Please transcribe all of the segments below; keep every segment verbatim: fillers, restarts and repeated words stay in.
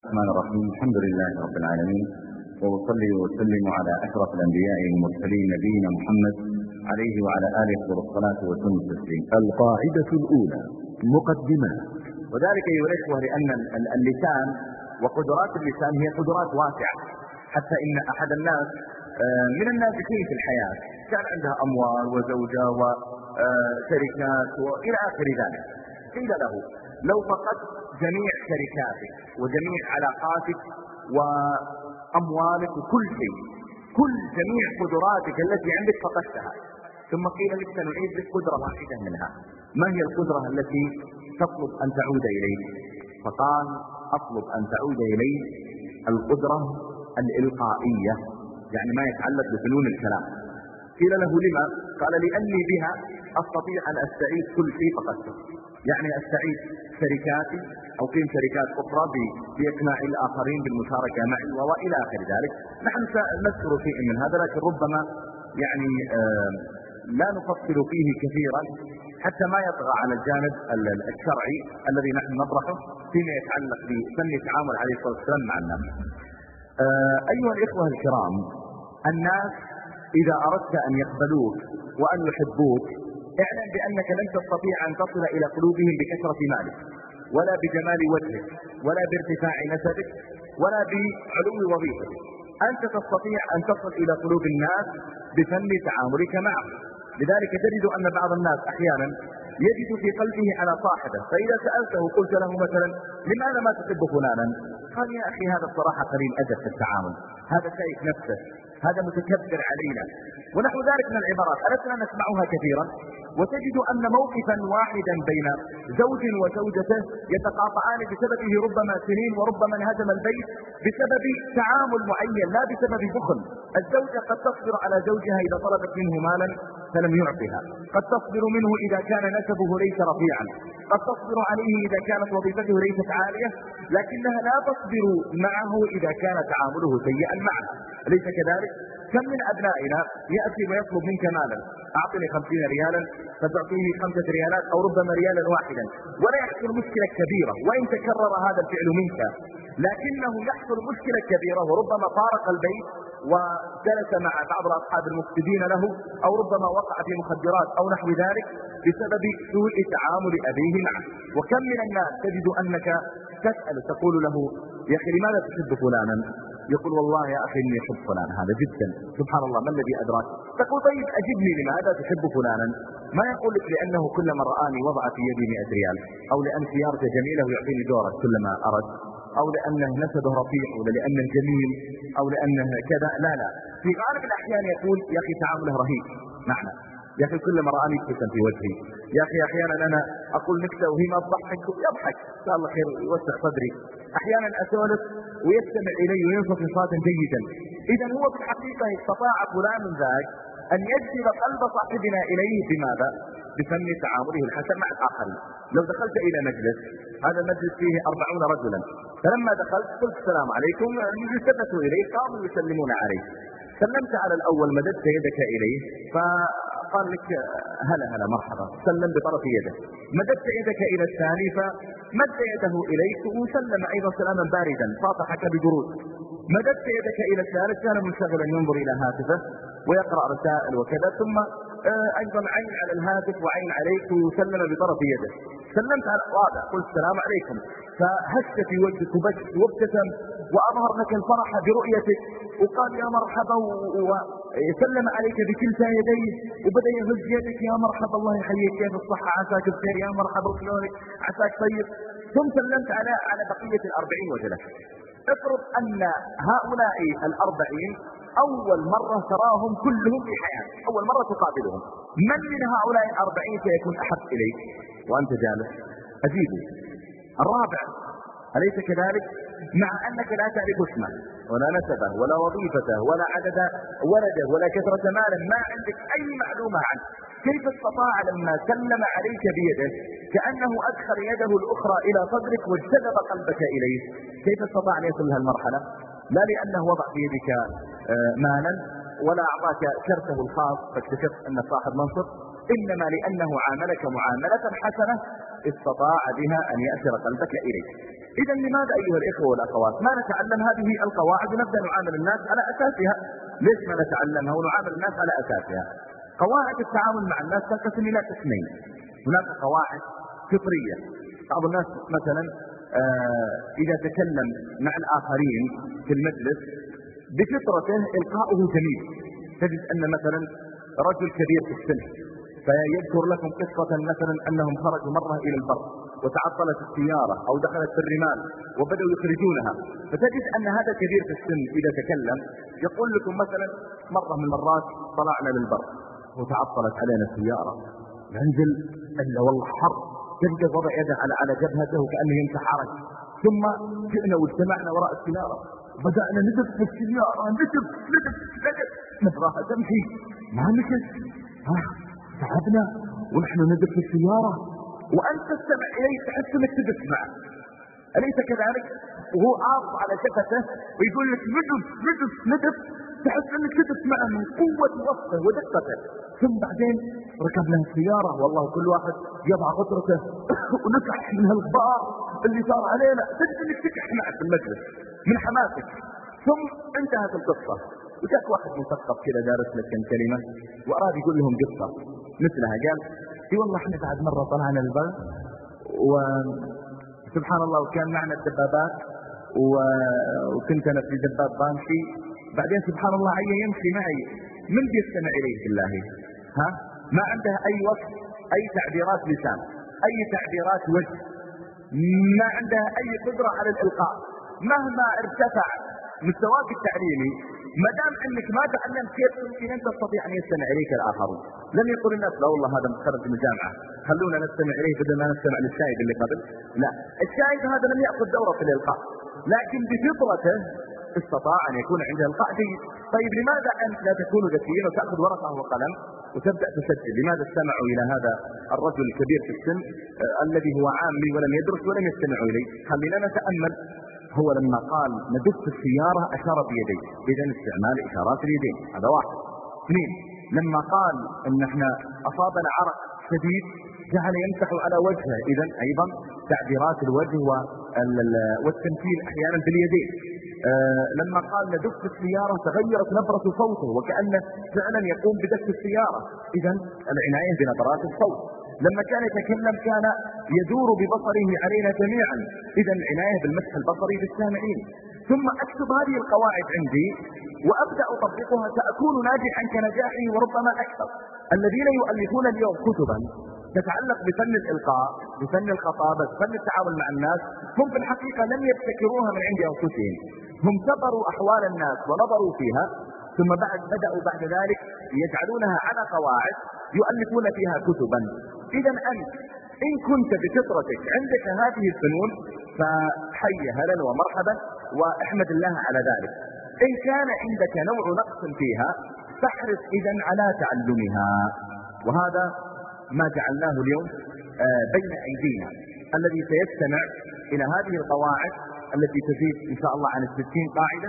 الرحمن الرحيم. الحمد لله رب العالمين، وأصلي وأسلم على أشرف الأنبياء والمرسلين نبينا محمد عليه وعلى آله أفضل الصلاة وسلم التسليم. القاعدة الأولى: مقدمة. وذلك أيها الإخوة لأن اللسان وقدرات اللسان هي قدرات واسعة، حتى إن أحد الناس من الناجحين في الحياة كان عندها أموال وزوجة وشركات وإلى آخر ذلك، قيل له لو فقدت جميع شركاتك وجميع علاقاتك وأموالك وكل شيء، كل جميع قدراتك التي عندك فقدتها، ثم قيل لك سنعيد لك قدرة واحدة منها، ما هي القدرة التي تطلب أن تعود إليك؟ فقال: أطلب أن تعود إلي القدرة الإلقائية، يعني ما يتعلق بفنون الكلام. قيل له: لما؟ قال: لأني بها أستطيع أن أستعيد كل شيء فقدته، يعني أستعيد شركاتي أو قيم شركات أخرى بإقناع الآخرين بالمشاركة معي وإلى آخر ذلك. نحن سنذكر شيء من هذا، لكن ربما يعني آه لا نفصل فيه كثيرا حتى ما يطغى على الجانب الشرعي الذي نحن نطرحه فيما يتعلق بفن التعامل عليه الصلاة والسلام مع الناس. آه أيها الإخوة الكرام، الناس إذا أردت أن يقبلوك وأن يحبوك اعلم بأنك لن تستطيع أن تصل إلى قلوبهم بكثرة مالك، ولا بجمال وجهك، ولا بارتفاع نسبك، ولا بعلو وظيفتك. أنت تستطيع أن تصل إلى قلوب الناس بفن تعاملك معهم. لذلك تجد أن بعض الناس أحيانا يجد في قلبه على صاحبه، فإذا سألته قلت له مثلا: لماذا ما تحب فلانا؟ قال: يا أخي هذا الصراحة قليل أدب في التعامل، هذا شايف نفسه، هذا متكبر علينا، ونحو ذلك من العبارات ألسنا نسمعها كثيرا. وتجد أن موقفا واحدا بين زوج وزوجته يتقاطعان بسببه ربما سنين، وربما انهدم البيت بسبب تعامل معين لا بسبب بخل. الزوجة قد تصبر على زوجها إذا طلبت منه مالا فلم يعطها، قد تصبر منه إذا كان نسبه ليس رفيعا، قد تصبر عليه إذا كانت وظيفته ليست عالية، لكنها لا تصبر معه إذا كان تعامله سيئا معها. أليس كذلك؟ كم من أبنائنا يأتي ويطلب منك مالا: أعطني خمسين ريالا، فتعطيه خمسة ريالات أو ربما ريالا واحدا، ولا يحصل مشكلة كبيرة وإن تكرر هذا الفعل منك، لكنه يحصل مشكلة كبيرة وربما فارق البيت وجلس مع بعض الأصحاب المفسدين له، أو ربما وقع في مخدرات أو نحو ذلك بسبب سوء تعامل أبيه معه. وكم من الناس تجد أنك تسأل تقول له: يا أخي لماذا تحب فلانا؟ يقول: والله يا أخي إني أحب فلان هذا جدا. سبحان الله، ما الذي أدراك؟ تقول: طيب أجبني لماذا تحب فلانا؟ ما يقول لك لأنه كلما رآني وضع في يدي مئة ريال، أو لأن سيارته جميلة ويعطيني دورة كلما أرد، أو لأنه نسبه رفيع، ولا لأنه جميل، أو لأنه كذا. لا لا، في غالب الأحيان يقول: يا أخي تعامله رهيب معنا، يا أخي كلما رآني يبتسم في وجهي، يا أخي أحيانا أنا أقول نكتة وهي ما تضحك يضحك، إن شاء الله خير يوسع صدري، أحيانا أسولف ويستمع إلي وينصت انصاتا جيدا. إذا هو في الحقيقة استطاع فلان ذاك أن يجذب قلب صاحبنا إليه بماذا؟ بفن تعامله الحسن مع الآخرين. لو دخلت إلى مجلس، هذا المجلس فيه أربعون رجلا، فلما دخلت قلت: السلام عليكم، التفتوا إليه قاموا يسلمون عليه، سلمت على الأول، مددت يدك إليه فقال لك: هلا هلا مرحبا، سلم بطرف يده. مددت يدك إلى الثاني فمد يده إليك وسلم أيضا سلاما باردا، صافحك ببرود. مددت يدك إلى الثالث، كان منشغلا ينظر إلى هاتفه ويقرأ رسائل وكذا، ثم أيضا عين على الهاتف وعين عليك وسلم بطرف يده. سلمت على الرابع قلت: السلام عليكم، فهش في وجهك وبكت وابتسم وأظهر لك الفرح برؤيتك، وقال: يا مرحبا، وسلم عليك بكلتا يديه وبدأ يهز يدك: يا مرحبا، الله يحييك، كيف الصحة، عساك بخير، يا مرحبا، شلونك، عساك طيب. ثم سلمت على على بقية الأربعين وجلست. افرض أن هؤلاء الأربعين أول مرة تراهم كلهم في حياتك، أول مرة تقابلهم، من من هؤلاء الأربعين سيكون أحب إليك وأنت جالس؟ أجيبه. الرابع، أليس كذلك؟ مع أنك لا تعرف اسمه ولا نسبه ولا وظيفته ولا عدد ولده ولا كثرة مالا، ما عندك أي معلومة عنه، كيف استطاع لما سلم عليك بيده كأنه أدخل يده الأخرى إلى صدرك واجتذب قلبك إليه؟ كيف استطاع أن يصل لهالمرحلة؟ لا لأنه وضع في يدك مالا ولا أعطاك شرطه الخاص فاكتشفت أن صاحب منصب، إنما لأنه عاملك معاملة حسنة استطاع بها أن يأثر قلبك إليه. إذا لماذا أيها الإخوة والأخوات ما نتعلم هذه القواعد ونبدأ نعامل الناس على أساسها؟ ليش ما نتعلمها ونعامل الناس على أساسها؟ قواعد التعامل مع الناس تنقسم إلى قسمين. هناك قواعد فطرية. بعض الناس مثلا آه إذا تكلم مع الآخرين في المجلس بفطرته إلقاؤه جميل. تجد أن مثلا رجل كبير في السن فيذكر لكم قصة مثلا أنهم خرجوا مرة إلى البر وتعطلت السيارة أو دخلت في الرمال وبدأوا يخرجونها، فتجد أن هذا كبير في السن إذا تكلم يقول لكم مثلا مرة من المرات طلعنا للبر وتعطلت علينا السيارة، ننزل إلا والله حر، تلقى وضع يده على على جبهته وكأنه يمسح عرق، ثم جئنا واجتمعنا وراء السيارة بدأنا ندف في السيارة ندف ندف ندف نبغاها تمشي ما مشت، ها تعبنا ونحن ندف في السيارة وأنت تستمع إليه تحس أنك تدف معه، أليس كذلك؟ وهو عارض على شفته ويقول لك ندف ندف ندف تحس أنك تدف معه من قوة وصفه ودقته. ثم بعدين ركبنا السيارة والله كل واحد يضع قطرته ونكح من هالغبار اللي صار علينا، تجد أنك تكح معه في المجلس من حماسك. ثم انتهت القصة وجاك واحد مثقف كذا دارس لك كم كلمة وأراد يقول لهم قصة مثلها، قال اي والله احنا بعد مرة طلعنا البر وسبحان الله وكان معنا الدبابات وكنت انا في دباب بامشي، بعدين سبحان الله عيا يمشي معي، من بيستمع اليه بالله؟ ها ما عنده اي وقت، اي تعبيرات لسان، اي تعبيرات وجه، ما عنده اي قدرة على الالقاء، مهما ارتفع مستواك التعليمي ما دام انك ما تعلمت كيف ممكن ان تستطيع ان يستمع اليك الاخرون. لم يقل الناس لا والله هذا متخرج من الجامعه خلونا نستمع اليه بدل ما نستمع للشاهد اللي قبل، لا، الشاهد هذا لم ياخذ دوره في الالقاء لكن بفطرته استطاع ان يكون عنده القاء جيد. طيب لماذا انت لا تكون ذكيا وتاخذ ورقه وقلم وتبدا تسجل؟ لماذا استمعوا الى هذا الرجل الكبير في السن آه الذي هو عامي ولم يدرس ولم يستمعوا اليه؟ خلينا نتامل. هو لما قال ندف السيارة أشار بيديه، إذن استعمال إشارات اليدين، هذا واحد. اثنين، لما قال إن احنا أصابنا عرق شديد جعل يمسح على وجهه، إذن أيضا تعبيرات الوجه والتمثيل أحيانا باليدين. آه لما قال ندف السيارة تغيرت نبرة صوته وكأنه فعلا يقوم بدف السيارة، إذن العناية بنبرات الصوت. لما كان يتكلم كان يدور ببصره علينا جميعا، إذا العناية بالمسح البصري للسامعين. ثم أكتب هذه القواعد عندي وأبدأ أطبقها سأكون ناجحا كنجاحي وربما أكثر. الذين يؤلفون اليوم كتبا تتعلق بفن الإلقاء، بفن الخطابة، بفن التعامل مع الناس، هم في الحقيقة لم يبتكروها من عند أنفسهم، هم سبروا أحوال الناس ونظروا فيها ثم بعد بدأوا بعد ذلك يجعلونها على قواعد يؤلفون فيها كتبا. إذا أنت إن كنت بفطرتك عندك هذه الفنون فحي هلا ومرحبا واحمد الله على ذلك. إن كان عندك نوع نقص فيها فاحرص إذن على تعلمها، وهذا ما جعلناه اليوم بين أيدينا. الذي سيستمع إلى هذه القواعد التي تزيد إن شاء الله عن الستين قاعدة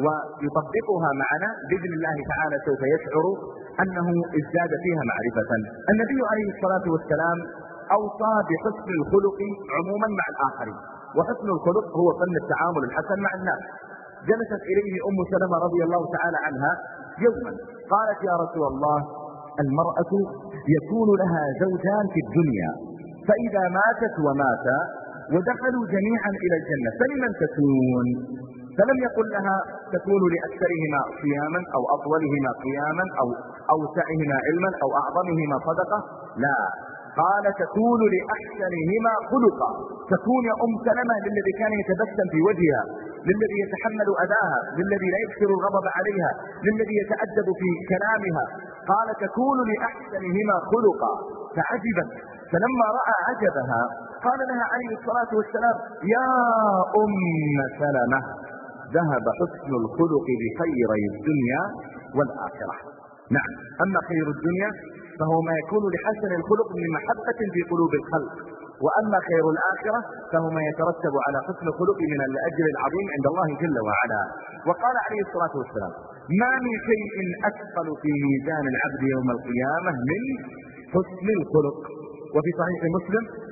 ويطبقها معنا بإذن الله تعالى سوف يشعر أنه ازداد فيها معرفة. النبي عليه الصلاة والسلام أوصى بحسن الخلق عموما مع الآخرين، وحسن الخلق هو فن التعامل الحسن مع الناس. جلست إليه أم سلمة رضي الله تعالى عنها يوما قالت يا رسول الله المرأة يكون لها زوجان في الدنيا فإذا ماتت ومات ودخلوا جميعا إلى الجنة فلمن تكون؟ فلم يقل لها تكون لأكثرهما صياما أو أطولهما قياما أو أوسعهما علما أو أعظمهما صدقة، لا، قال تكون لأحسنهما خلقا. تكون يا أم سلمة للذي كان يتبسم في وجهها، للذي يتحمل أذاها، للذي لا يكثر الغضب عليها، للذي يتأدب في كلامها، قال تكون لأحسنهما خلقا. فعجبا، فلما رأى عجبها قال لها عليه الصلاة والسلام يا أم سلمة ذهب حسن الخلق بخيري الدنيا والآخرة. نعم، أما خير الدنيا فهو ما يكون لحسن الخلق من محبة في قلوب الخلق، وأما خير الآخرة فهو ما يترتب على حسن الخلق من الأجر العظيم عند الله جل وعلا. وقال عليه الصلاة والسلام ما من شيء أثقل في ميزان العبد يوم القيامة من حسن الخلق. وفي صحيح مسلم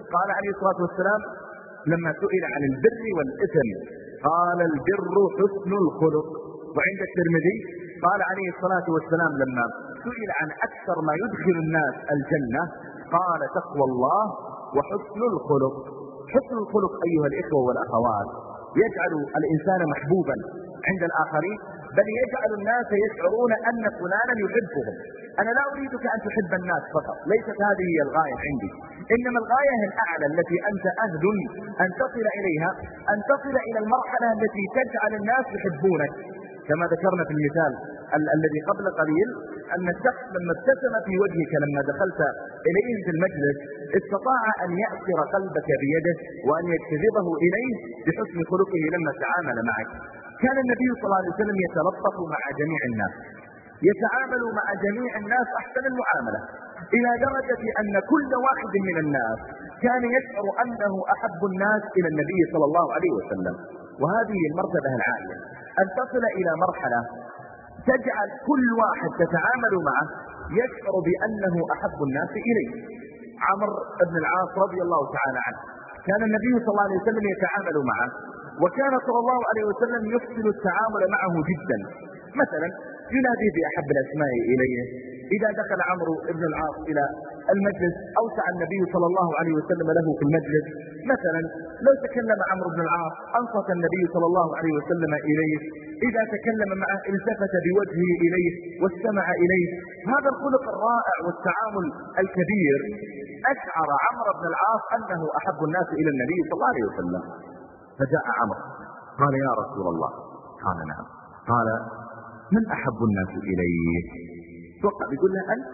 قال عليه الصلاة والسلام لما سئل عن البر والإثم قال البر حسن الخلق. وعند الترمذي قال عليه الصلاة والسلام لما سئل عن أكثر ما يدخل الناس الجنة قال تقوى الله وحسن الخلق. حسن الخلق أيها الإخوة والأخوات يجعل الإنسان محبوبا عند الآخرين، بل يجعل الناس يشعرون أن فلانا يحبهم. أنا لا أريدك أن تحب الناس فقط، ليست هذه هي الغاية عندي، إنما الغاية الأعلى التي أنت أهل أن تصل إليها أن تصل إلى المرحلة التي تجعل الناس يحبونك. كما ذكرنا في المثال ال الذي قبل قليل أن الشخص لما ابتسم في وجهك لما دخلت إليه في المجلس استطاع أن يأسر قلبك بيده وأن يجتذبه إليه بحسن خلقه لما تعامل معك. كان النبي صلى الله عليه وسلم يتلطف مع جميع الناس، يتعامل مع جميع الناس أحسن المعاملة، إلى درجة أن كل واحد من الناس كان يشعر أنه أحب الناس إلى النبي صلى الله عليه وسلم. وهذه المرتبة العالية أن تصل إلى مرحلة تجعل كل واحد تتعامل معه يشعر بأنه أحب الناس إليه. عمرو بن العاص رضي الله تعالى عنه كان النبي صلى الله عليه وسلم يتعامل معه، وكان صلى الله عليه وسلم يحسن التعامل معه جدا. مثلا ينادي بأحب الأسماء إليه. إذا دخل عمرو بن العاص إلى المجلس أوسع النبي صلى الله عليه وسلم له في المجلس. مثلا لو تكلم عمرو بن العاص أنصت النبي صلى الله عليه وسلم إليه، إذا تكلم معه التفت بوجهه إليه واستمع إليه. هذا الخلق الرائع والتعامل الكبير أشعر عمرو بن العاص أنه أحب الناس إلى النبي صلى الله عليه وسلم. فجاء عمرو قال يا رسول الله، قال نعم، قال من أحب الناس إليك؟ توقع بيقول له أنت،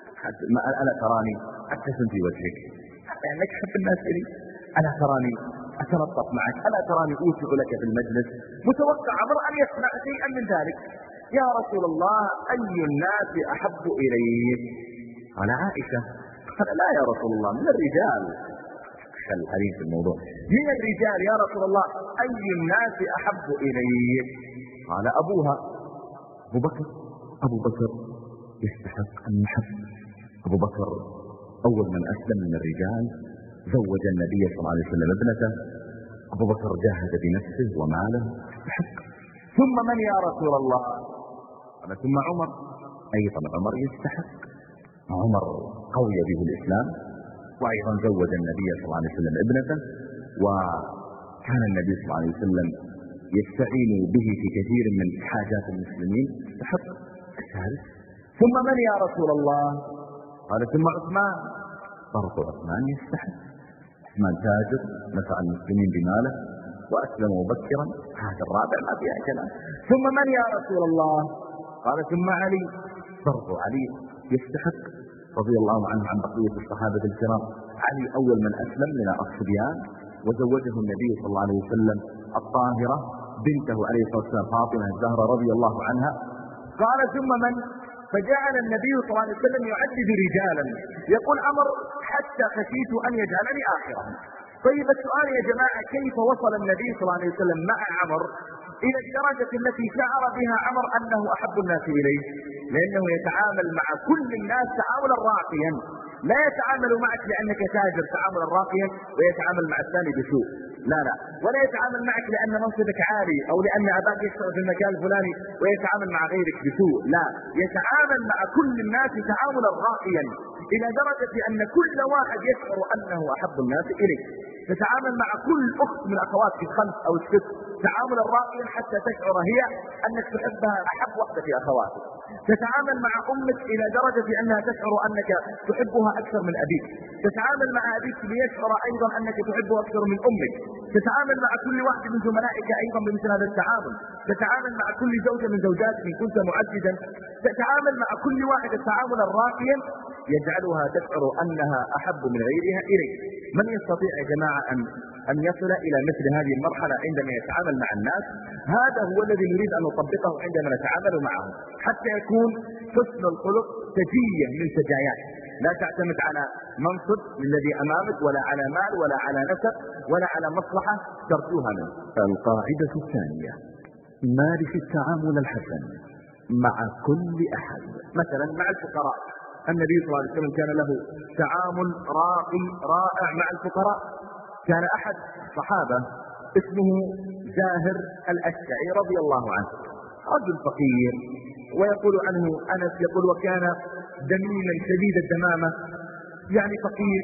ألا تراني أبتسم في وجهك، أنك تحب الناس إلي، ألا تراني أتلطف معك، ألا تراني أوسع لك في المجلس. متوقع عمرو أن يسمع شيئا من ذلك. يا رسول الله أي الناس أحب إليك؟ قال عائشة. قال لا يا رسول الله من الرجال. خل الحديث في الموضوع، من الرجال يا رسول الله أي الناس أحب إليك؟ قال أبوها أبو بكر. أبو بكر يستحق أن نحب. أبو بكر أول من أسلم من الرجال، زوج النبي صلى الله عليه وسلم ابنته. أبو بكر جاهد بنفسه وماله، يستحق. ثم من يا رسول الله؟ قال ثم عمر. أيضا عمر يستحق. عمر قوي به الإسلام، وأيضا زوج النبي صلى الله عليه وسلم ابنته، وكان النبي صلى الله عليه وسلم يستعين به في كثير من حاجات المسلمين، يستحق. الثالث ثم من يا رسول الله؟ قال ثم عثمان. برضو عثمان يستحق. عثمان تاجر نفع المسلمين بماله وأسلم مبكرا، هذا الرابع ما فيها كلام. ثم من يا رسول الله؟ قال ثم علي. برضو علي يستحق رضي الله عنه عن بقية الصحابة الكرام. علي أول من أسلم من الصبيان، وزوجه النبي صلى الله عليه وسلم الطاهرة بنته عليه الصلاة والسلام فاطمة الزهرة رضي الله عنها. قال ثم من؟ فجعل النبي صلى الله عليه وسلم يعدد رجالا، يقول عمر حتى خشيت أن يجعلني آخرهم. طيب السؤال يا جماعة، كيف وصل النبي صلى الله عليه وسلم مع عمر إلى الدرجة التي شعر بها عمر أنه أحب الناس إليه؟ لأنه يتعامل مع كل الناس تعاملا راقيا، لا يتعامل معك لأنك تاجر تعاملا راقيا ويتعامل مع الثاني بسوء، لا لا، ولا يتعامل معك لأن منصبك عالي أو لأن أباك يشتغل في المكان الفلاني ويتعامل مع غيرك بسوء، لا، يتعامل مع كل الناس تعاملا راقيا إلى درجة أن كل واحد يشعر أنه أحب الناس إليه. تتعامل مع كل أخت من أخواتك الخمس أو الست تعاملا راقيا حتى تشعر هي أنك تحبها أحب وحدة في أخواتك. تتعامل مع أمك إلى درجة أنها تشعر أنك تحبها أكثر من أبيك. تتعامل مع أبيك ليشعر أيضا أنك تحبه أكثر من أمك. تتعامل مع كل واحد من زملائك أيضا بمثل هذا التعامل. تتعامل مع كل زوجة من زوجاتك إن كنت معددا. تتعامل مع كل واحد التعامل الراقيا يجعلها تشعر أنها أحب من غيرها إليك. من يستطيع يا جماعة أن أن يصل إلى مثل هذه المرحلة عندما يتعامل مع الناس؟ هذا هو الذي نريد أن نطبقه عندما نتعامل معهم، حتى يكون حسن الخلق سجية من سجايات، لا تعتمد على منصب الذي أمامك ولا على مال ولا على نسب ولا على مصلحة ترجوها منه. القاعدة الثانية: مارس التعامل الحسن مع كل أحد. مثلا مع الفقراء النبي صلى الله عليه وسلم كان له تعامل راقي رائع مع الفقراء. كان أحد الصحابة اسمه زاهر الأشجعي رضي الله عنه، رجل فقير، ويقول عنه أنس يقول وكان دميما شديد الدمامة، يعني فقير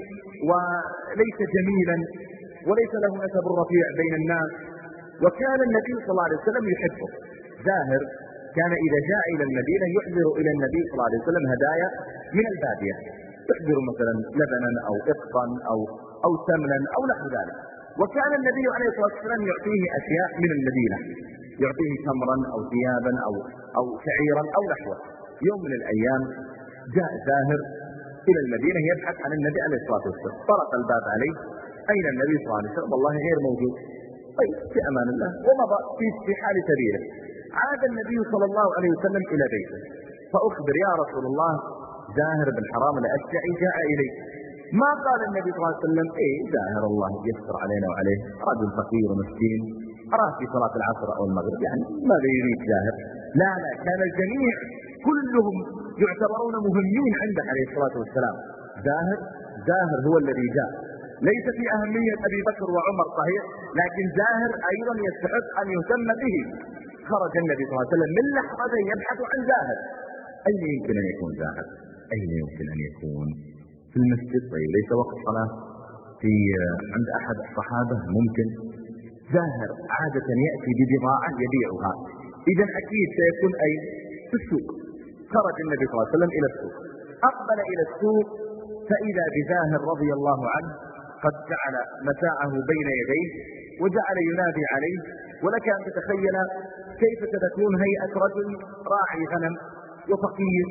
وليس جميلا وليس له نسب رفيع بين الناس، وكان النبي صلى الله عليه وسلم يحبه. زاهر كان إذا جاء إلى المدينة يحضر إلى النبي صلى الله عليه وسلم هدايا من البادية، يحضر مثلا لبنا أو إقطا أو أو سمنا أو نحو ذلك. وكان النبي عليه الصلاة والسلام يعطيه أشياء من المدينة، يعطيه تمرا أو ثيابا أو أو شعيرا أو نحوه. يوم من الأيام جاء زاهر إلى المدينة يبحث عن النبي عليه الصلاة والسلام، طرق الباب عليه: أين النبي صلى الله عليه وسلم؟ والله غير موجود. طيب في أمان الله، ومضى في حال سبيله. عاد النبي صلى الله عليه وسلم إلى بيته فأخبر: يا رسول الله زاهر بن حرام الأشجعي جاء إليك. ما قال النبي صلى الله عليه وسلم: إيه زاهر الله يستر علينا وعليه، رجل فقير ومسكين أراه في صلاة العصر أو المغرب، يعني ماذا يريد زاهر؟ لا لا، كان الجميع كلهم يعتبرون مهمين عنده عليه الصلاة والسلام. زاهر زاهر هو الذي جاء، ليس في أهمية أبي بكر وعمر صحيح، لكن زاهر أيضا يستحق أن يهتم به. خرج النبي صلى الله عليه وسلم من لحظة يبحث عن زاهر. أين يمكن أن يكون زاهر؟ أين يمكن أن يكون؟ في المسجد؟ طيب ليس وقت صلاة؟ في عند أحد الصحابة؟ ممكن. زاهر عادة يأتي ببضاعة يبيعها، إذا أكيد سيكون أي في السوق. خرج النبي صلى الله عليه وسلم إلى السوق، أقبل إلى السوق فإذا بزاهر رضي الله عنه قد جعل متاعه بين يديه وجعل ينادي عليه. ولك أن تتخيل كيف ستكون هيئة رجل راعي غنم وفقير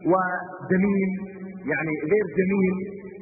ودميم، يعني غير جميل،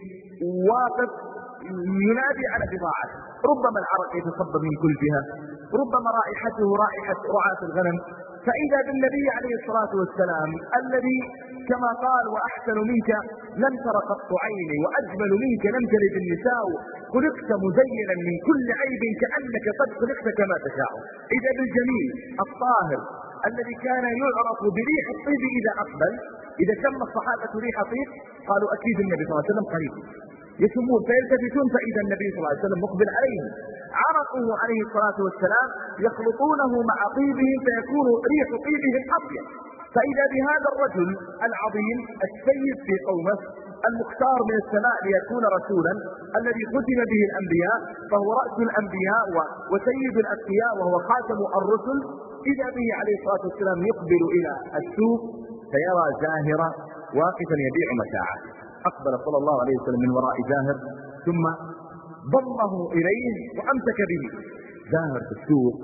واقف ينادي على بضاعته، ربما العرق يتصبب من كل جهة، ربما رائحته رائحة رعاة الغنم. فإذا بالنبي عليه الصلاة والسلام الذي كما قال: وأحسن منك لم تر قط عيني وأجمل منك لم تلد النساء، خلقت مزينا من كل عيب كأنك قد خلقت كما تشاء. إذا بالجميل الطاهر الذي كان يعرف بريح الطيب إذا أقبل، إذا شم الصحابة ريح طيب قالوا أكيد النبي صلى الله عليه وسلم قريب، يشمون فيلتفتون فإذا النبي صلى الله عليه وسلم مقبل عليهم. عرقه عليه الصلاة والسلام يخلطونه مع طيبهم فيكون ريح طيبهم أطيب. فإذا بهذا الرجل العظيم السيد في قومه، المختار من السماء ليكون رسولا، الذي ختم به الأنبياء، فهو رأس الأنبياء وسيد الأتقياء وهو خاتم الرسل. إذا به عليه الصلاة والسلام يقبل إلى السوق فيرى زاهرا واقفا يبيع متاعه. أقبل صلى الله عليه وسلم من وراء زاهر ثم ضمه إليه وأمسك به. زاهر في السوق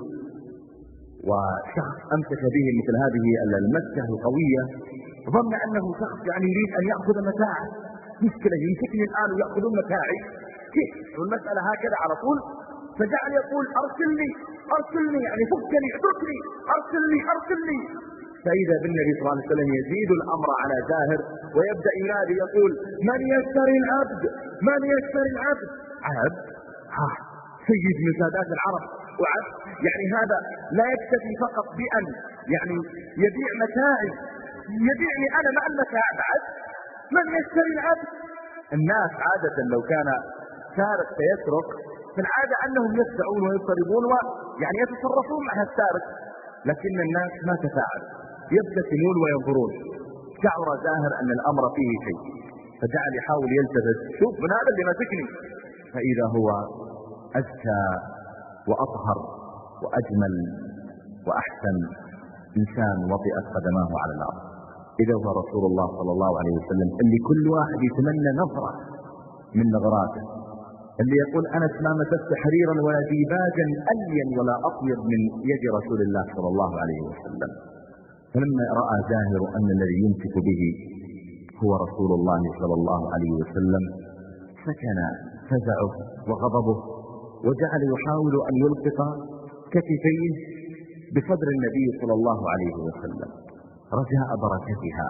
وشخص أمسك به مثل هذه المسكة القوية ظن أنه شخص يعني يريد أن يأخذ متاعه. مشكلة، يمسكني الآن ويأخذون متاعي كيف؟ والمسألة هكذا على طول. فجعل يقول: أرسلني أرسلني، يعني فكني اتركني، أرسلني أرسلني. فإذا بالنبي صلى الله عليه وسلم يزيد الأمر على زاهر ويبدأ ينادي يقول: من يشتري العبد؟ من يشتري العبد؟ عبد؟ ها سيد من سادات العرب وعبد، يعني هذا لا يكتفي فقط بأن يعني يبيع متاعي، يبيعني أنا مع المتاع بعد. من يشتري العبد؟ الناس عادة لو كان سارق سيسرق في العادة أنهم يسعون ويضطربون ويعني يتصرفون مع السارق، لكن الناس ما تفاعل، يبتسمون وينظرون. شعر زاهر أن الأمر فيه شيء فجعل يحاول يلتفت: شوف من هذا اللي ماسكني. فإذا هو أزكى وأطهر وأجمل وأحسن إنسان وطئت قدماه على الأرض. إذا هو رسول الله صلى الله عليه وسلم اللي كل واحد يتمنى نظرة من نظراته، اللي يقول: أنس ما مسست حريرا ولا ديباجا ألين ولا أطيب من يد رسول الله صلى الله عليه وسلم. فلما رأى زاهر أن الذي يمسك به هو رسول الله صلى الله عليه وسلم سكن فزعه وغضبه وجعل يحاول أن يلقط كتفيه بصدر النبي صلى الله عليه وسلم رجاء بركتها،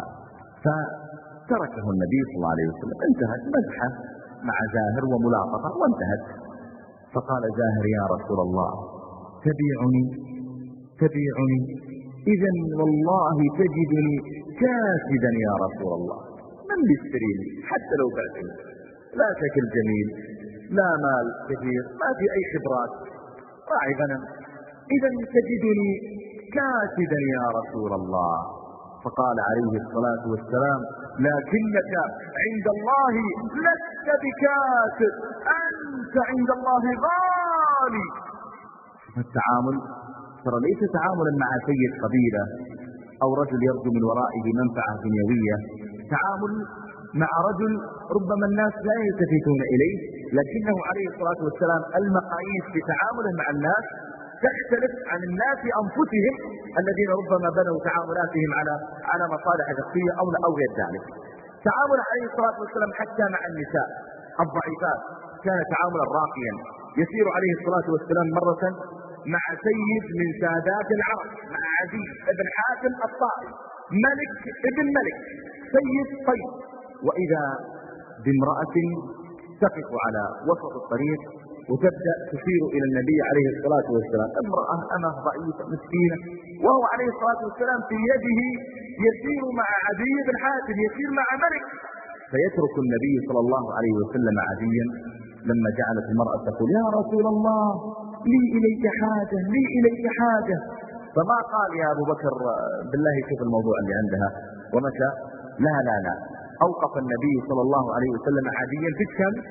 فتركه النبي صلى الله عليه وسلم. انتهت مزحة مع زاهر وملاقطة وانتهت. فقال زاهر: يا رسول الله تبيعني تبيعني إذا والله تجدني كاسدا يا رسول الله. من من يشتريني حتى لو بعتني؟ لا شكل جميل، لا مال كثير، ما في أي خبرات، راعي غنم، إذا تجدني كاسدا يا رسول الله. فقال عليه الصلاة والسلام: لكنك عند الله لست بكاسد، أنت عند الله غالي. التعامل ترى ليس تعاملا مع سيد قبيلة أو رجل يرجو من ورائه منفعة دنيوية، تعامل مع رجل ربما الناس لا يلتفتون إليه، لكنه عليه الصلاة والسلام المقاييس في تعامله مع الناس تختلف عن الناس أنفسهم الذين ربما بنوا تعاملاتهم على على مصالح شخصية أو أو غير ذلك. تعامل عليه الصلاة والسلام حتى مع النساء الضعيفات كان تعاملا راقيا. يسير عليه الصلاة والسلام مرة مع سيد من سادات العرب، مع عزيز ابن حاتم الطائي، ملك ابن ملك، سيد طيب، وإذا بامرأة تقف على وسط الطريق وتبدأ تشير إلى النبي عليه الصلاة والسلام. امرأة أمه ضعيفة مسكينة، وهو عليه الصلاة والسلام في يده يسير مع عدي بن حاتم، يسير مع ملك، فيترك النبي صلى الله عليه وسلم عديا لما جعلت المرأة تقول: يا رسول الله لي إليك حاجة، لي إليك حاجة. فما قال: يا أبو بكر بالله شوف الموضوع اللي عندها ومشى، لا لا لا، أوقف النبي صلى الله عليه وسلم عديا في الشمس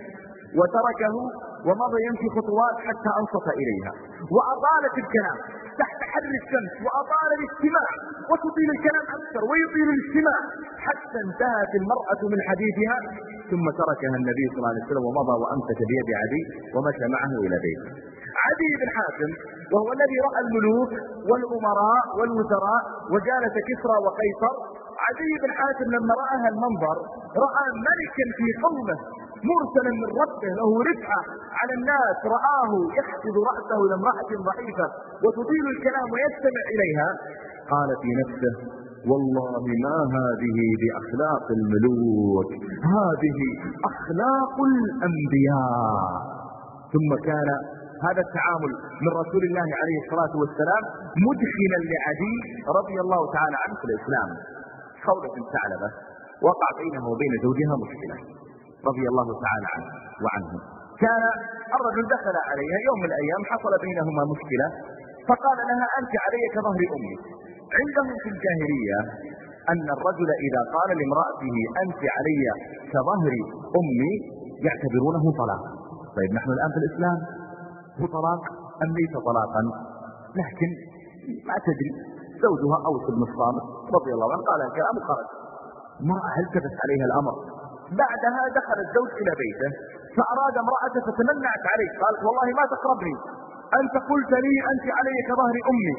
وتركه ومضى يمشي خطوات حتى أنصت إليها، وأطالت الكلام تحت حر الشمس، وأطال الاستماع، وتطيل الكلام أكثر ويطيل الاستماع حتى انتهت المرأة من حديثها، ثم تركها النبي صلى الله عليه وسلم ومضى وأمسك بيد عدي ومشى معه إلى بيته. عدي بن حاتم وهو الذي رأى الملوك والأمراء والوزراء وجالس كسرى وقيصر. عدي بن حاتم لما رأى المنظر رأى ملكا في قومه مرسلا من ربه له رفعة على الناس، رآه يخفض رأسه إلى امرأة ضعيفة وتطيل الكلام ويستمع إليها، قال في نفسه: والله ما هذه بأخلاق الملوك، هذه أخلاق الأنبياء. ثم كان هذا التعامل من رسول الله عليه الصلاة والسلام مدخلا لعدي رضي الله تعالى عنه في الإسلام. خولة بنت ثعلبة وقع بينها وبين زوجها مشكلة رضي الله تعالى عنه وعنه. كان الرجل دخل عليها يوم من الأيام، حصل بينهما مشكلة، فقال لها: أنت علي كظهر أمي. عندهم في الجاهلية أن الرجل إذا قال لامرأته أنت علي كظهر أمي يعتبرونه طلاقا. طيب نحن الآن في الإسلام هو طلاق أم ليس طلاقا؟ لكن ما تدري، زوجها أوس بن الصامت رضي الله عنه قال الكلام وخرج. امرأة التبس عليها الأمر. بعدها دخل الزوج إلى بيته فأراد امرأته فتمنعت عليه، قالت: والله ما تقربني، أنت قلت لي أنت علي كظهر أمي.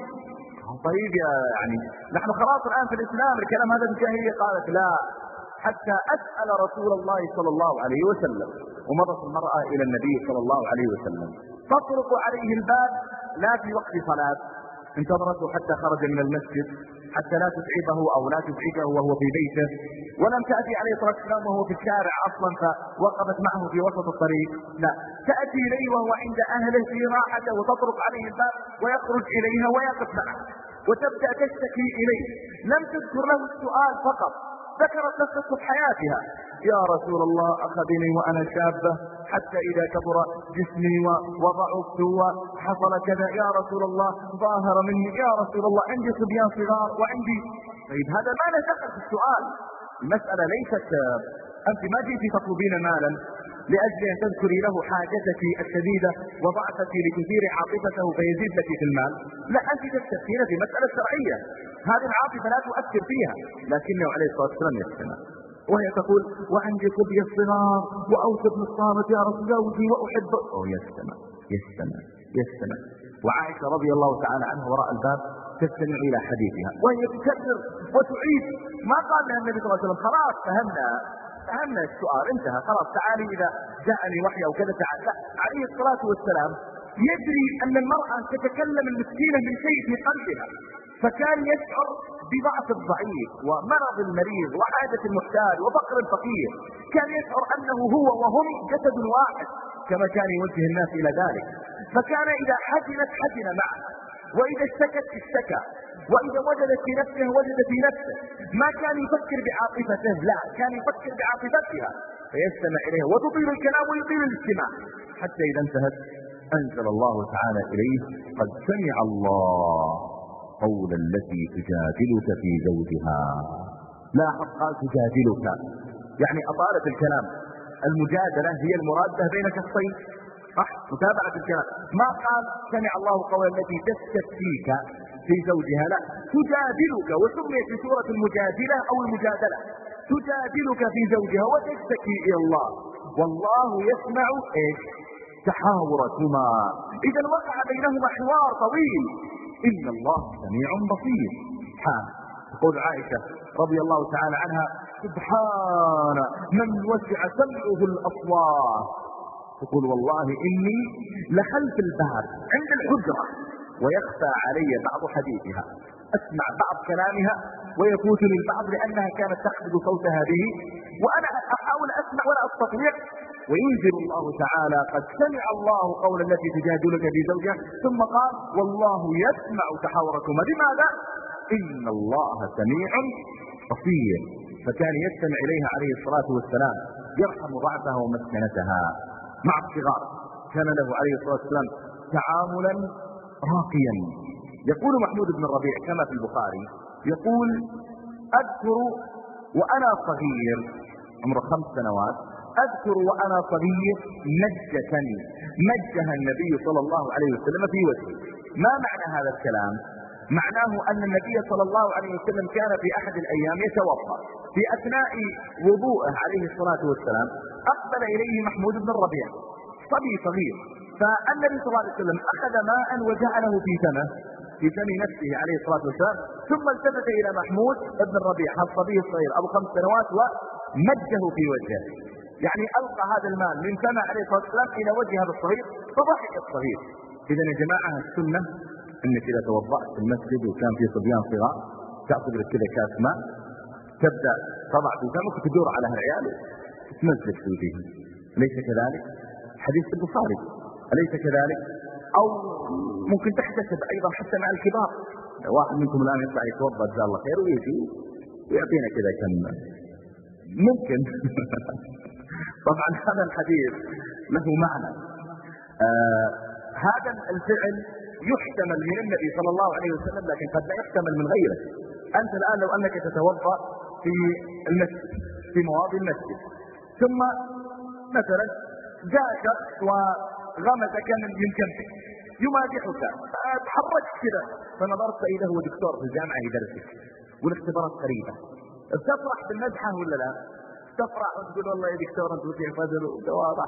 طيب يا يعني نحن خلاص الآن في الإسلام، الكلام هذا الجاهلية. قالت: لا، حتى أسأل رسول الله صلى الله عليه وسلم. ومضت المرأة إلى النبي صلى الله عليه وسلم تطرق عليه الباب لا في وقت صلاة، انتظرته حتى خرج من المسجد حتى لا تتعبه أو لا تزعجه وهو في بيته، ولم تأتي عليه الصلاة والسلام وهو في الشارع أصلا فوقفت معه في وسط الطريق، لا، تأتي إليه وهو عند أهله في راحته وتطرق عليه الباب ويخرج إليها ويقف معه وتبدأ تشتكي إليه. لم تذكر له السؤال فقط، ذكرت قصة حياتها: يا رسول الله أخذني وأنا شابة حتى إذا كبر جسمي وضعفت وحصل كذا، يا رسول الله ظاهر مني، يا رسول الله عندي صبيان صغار وعندي. طيب هذا ما له دخل في السؤال. المسألة ليست أنت ما جئتي تطلبين مالا لأجل أن تذكري له حاجتك الشديدة وضعفتك لتثير عاطفته فيزيد لك في المال، لا، أنت تستفسرين في مسألة شرعية، هذه العاطفة لا تؤثر فيها. لكنه عليه الصلاة والسلام يستمع، وهي تقول: وعندي صبي الصغار وأوس بن الصامت يا رسول زوجي وأحبه. أو يستمع يستمع يستمع وعائشة رضي الله تعالى عنها وراء الباب تستمع إلى حديثها وهي تكرر وتعيد. ما قال لها النبي صلى الله عليه وسلم: خلاص فهمنا فهمنا السؤال انتهى، خلاص تعالي إذا جاءني وحي أو كذا تعال. لا، عليه الصلاة والسلام يدري أن المرأة تتكلم المسكينة من شيء في قلبها، فكان يشعر بضعف الضعيف ومرض المريض وحاجة المحتاج وفقر الفقير، كان يشعر أنه هو وهم جسد واحد كما كان يوجه الناس إلى ذلك، فكان إذا حزنت حزن معه وإذا اشتكت اشتكى، وإذا وجدت في نفسه وجد في نفسه. ما كان يفكر بعاطفته، لا، كان يفكر بعاطفتها فيستمع إليها وتطيل الكلام ويطيل الاستماع، حتى إذا انتهت أنزل الله تعالى إليه: قد سمع الله قول التي تجادلك في زوجها. لاحظ قال تجادلك، يعني أطالت الكلام. المجادلة هي المرادة بين شخصين، صح، متابعة الكلام. ما قال سمع الله قول التي تستفتيك في زوجها، لا، تجادلك، وسميت في سورة المجادلة أو المجادلة، تجادلك في زوجها وتشتكي إلى الله، والله يسمع إيش؟ تحاوركما. إذا وقع بينهما حوار طويل. إن الله سميع بصير. سبحان. تقول عائشة رضي الله تعالى عنها: سبحان من وسع سمعه الأصوات. تقول: والله إني لخلف الباب عند الحجرة ويخفى علي بعض حديثها، أسمع بعض كلامها ويفوتني البعض لأنها كانت تخفض صوتها به وأنا أحاول أسمع ولا أستطيع. وينزل الله تعالى: قد سمع الله قول التي تجادلك في زوجها، ثم قال: والله يسمع تحاوركما. لماذا؟ إن الله سميع بصير. فكان يستمع إليها عليه الصلاة والسلام، يرحم ضعفها ومسكنتها. مع الصغار كان له عليه الصلاة والسلام تعاملا راقيا. يقول محمود بن الربيع كما في البخاري، يقول: أذكر وأنا صغير، عمر خمس سنوات، أذكر وأنا صغير مجة مجها النبي صلى الله عليه وسلم في وجهه. ما معنى هذا الكلام؟ معناه أن النبي صلى الله عليه وسلم كان في أحد الأيام يتوضأ، في أثناء وضوءه عليه الصلاة والسلام أقبل إليه محمود بن الربيع صبي صغير، فالنبي صلى الله عليه وسلم أخذ ماء وجعله في فمه في فم نفسه عليه الصلاة والسلام، ثم التفت إلى محمود بن الربيع الصبي الصغير أبو خمس سنوات ومجه في وجهه، يعني ألقى هذا الماء من فمه عليه الصلاة والسلام إلى وجه هذا الصغير فضحك الصغير. إذا يا جماعة السنة انك اذا توضأت في المسجد وكان في صبيان صغار تاخذ لك كذا كاس ماء، تبدا تضع في فمك وتدور على هالعيال وتمزج في وجههم، اليس كذلك؟ حديث البخاري، اليس كذلك؟ او ممكن تحتسب ايضا حتى مع الكبار، واحد منكم الان يطلع يتوضا جزاه الله خير ويجي ويعطينا كذا كم ممكن. طبعا هذا الحديث له معنى. آه هذا الفعل يحتمل من النبي صلى الله عليه وسلم، لكن قد لا يحتمل من غيره. أنت الآن لو أنك تتوضأ في المسجد في مواضع المسجد، ثم مثلا جاء شخص وغمزك من جنبك يمادحك، تحركت كذا فنظرت إذا هو دكتور في الجامعة يدرسك والاختبارات قريبة، تفرح بالمدحة ولا لا؟ تفرح وتقول والله يا دكتور أنت وسيع فضل وتواضع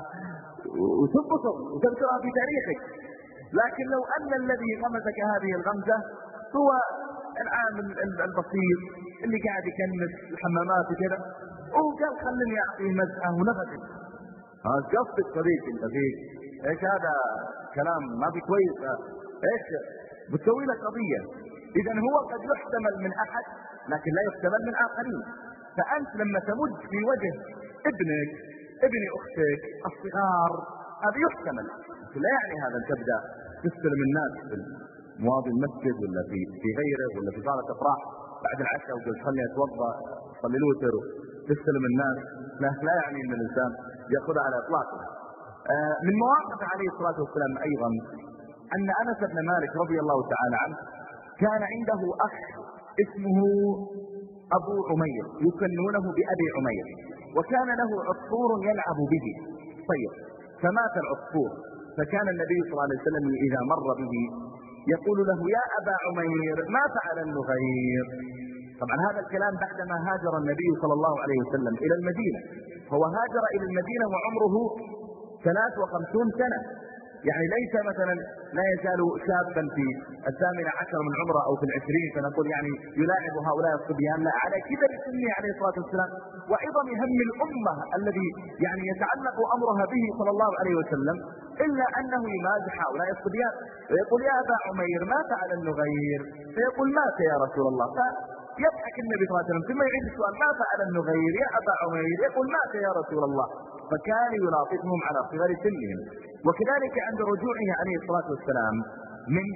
وتنبسط وتذكرها في تاريخك. لكن لو أن الذي غمزك هذه الغمزة هو العامل البسيط اللي قاعد يكنس الحمامات وكذا وقال خلني أعطيه مزحة ونفسك، هذا قصدك صديق انت فيه ايش هذا كلام ما في كويس، ايش بتسوي لك قضية. إذا هو قد يحتمل من أحد لكن لا يحتمل من آخرين. فأنت لما تمد في وجه ابنك ابن أختك الصغار هذا يحتمل، لا يعني هذا أن تبدأ تستلم الناس في مواضع المسجد ولا في في غيره ولا في صالة أفراح بعد العشاء وقلت خلني أتوضأ صلي الوتر تستلم الناس، لا, لا يعني أن الإنسان يأخذها على إطلاقه. آه من مواقف عليه الصلاة والسلام أيضا أن أنس بن مالك رضي الله تعالى عنه كان عنده أخ اسمه أبو عمير يكنونه بأبي عمير، وكان له عصفور يلعب به. طيب فمات العصفور، فكان النبي صلى الله عليه وسلم إذا مر به يقول له يا أبا عمير ما فعل النغير. طبعا هذا الكلام بعدما هاجر النبي صلى الله عليه وسلم إلى المدينة، هو هاجر إلى المدينة وعمره ثلاث وخمسون سنة، يعني ليس مثلا لا يزال شابا في الثامنة عشر من عمره أو في العشرين فنقول يعني يلاعب هؤلاء الصبيان، لا، على كبر سنه عليه الصلاة والسلام وعظم هم الأمة الذي يعني يتعلق أمرها به صلى الله عليه وسلم، إلا أنه يمازح هؤلاء الصبيان ويقول يا أبا عمير ما فعل النغير، فيقول مات يا رسول الله، فيضحك النبي صلى الله عليه وسلم ثم يعيد السؤال ما فعل النغير يا أبا عمير، يقول مات يا رسول الله، فكان يلاطفهم على صغر سنهم. وكذلك عند رجوعه عليه الصلاة والسلام من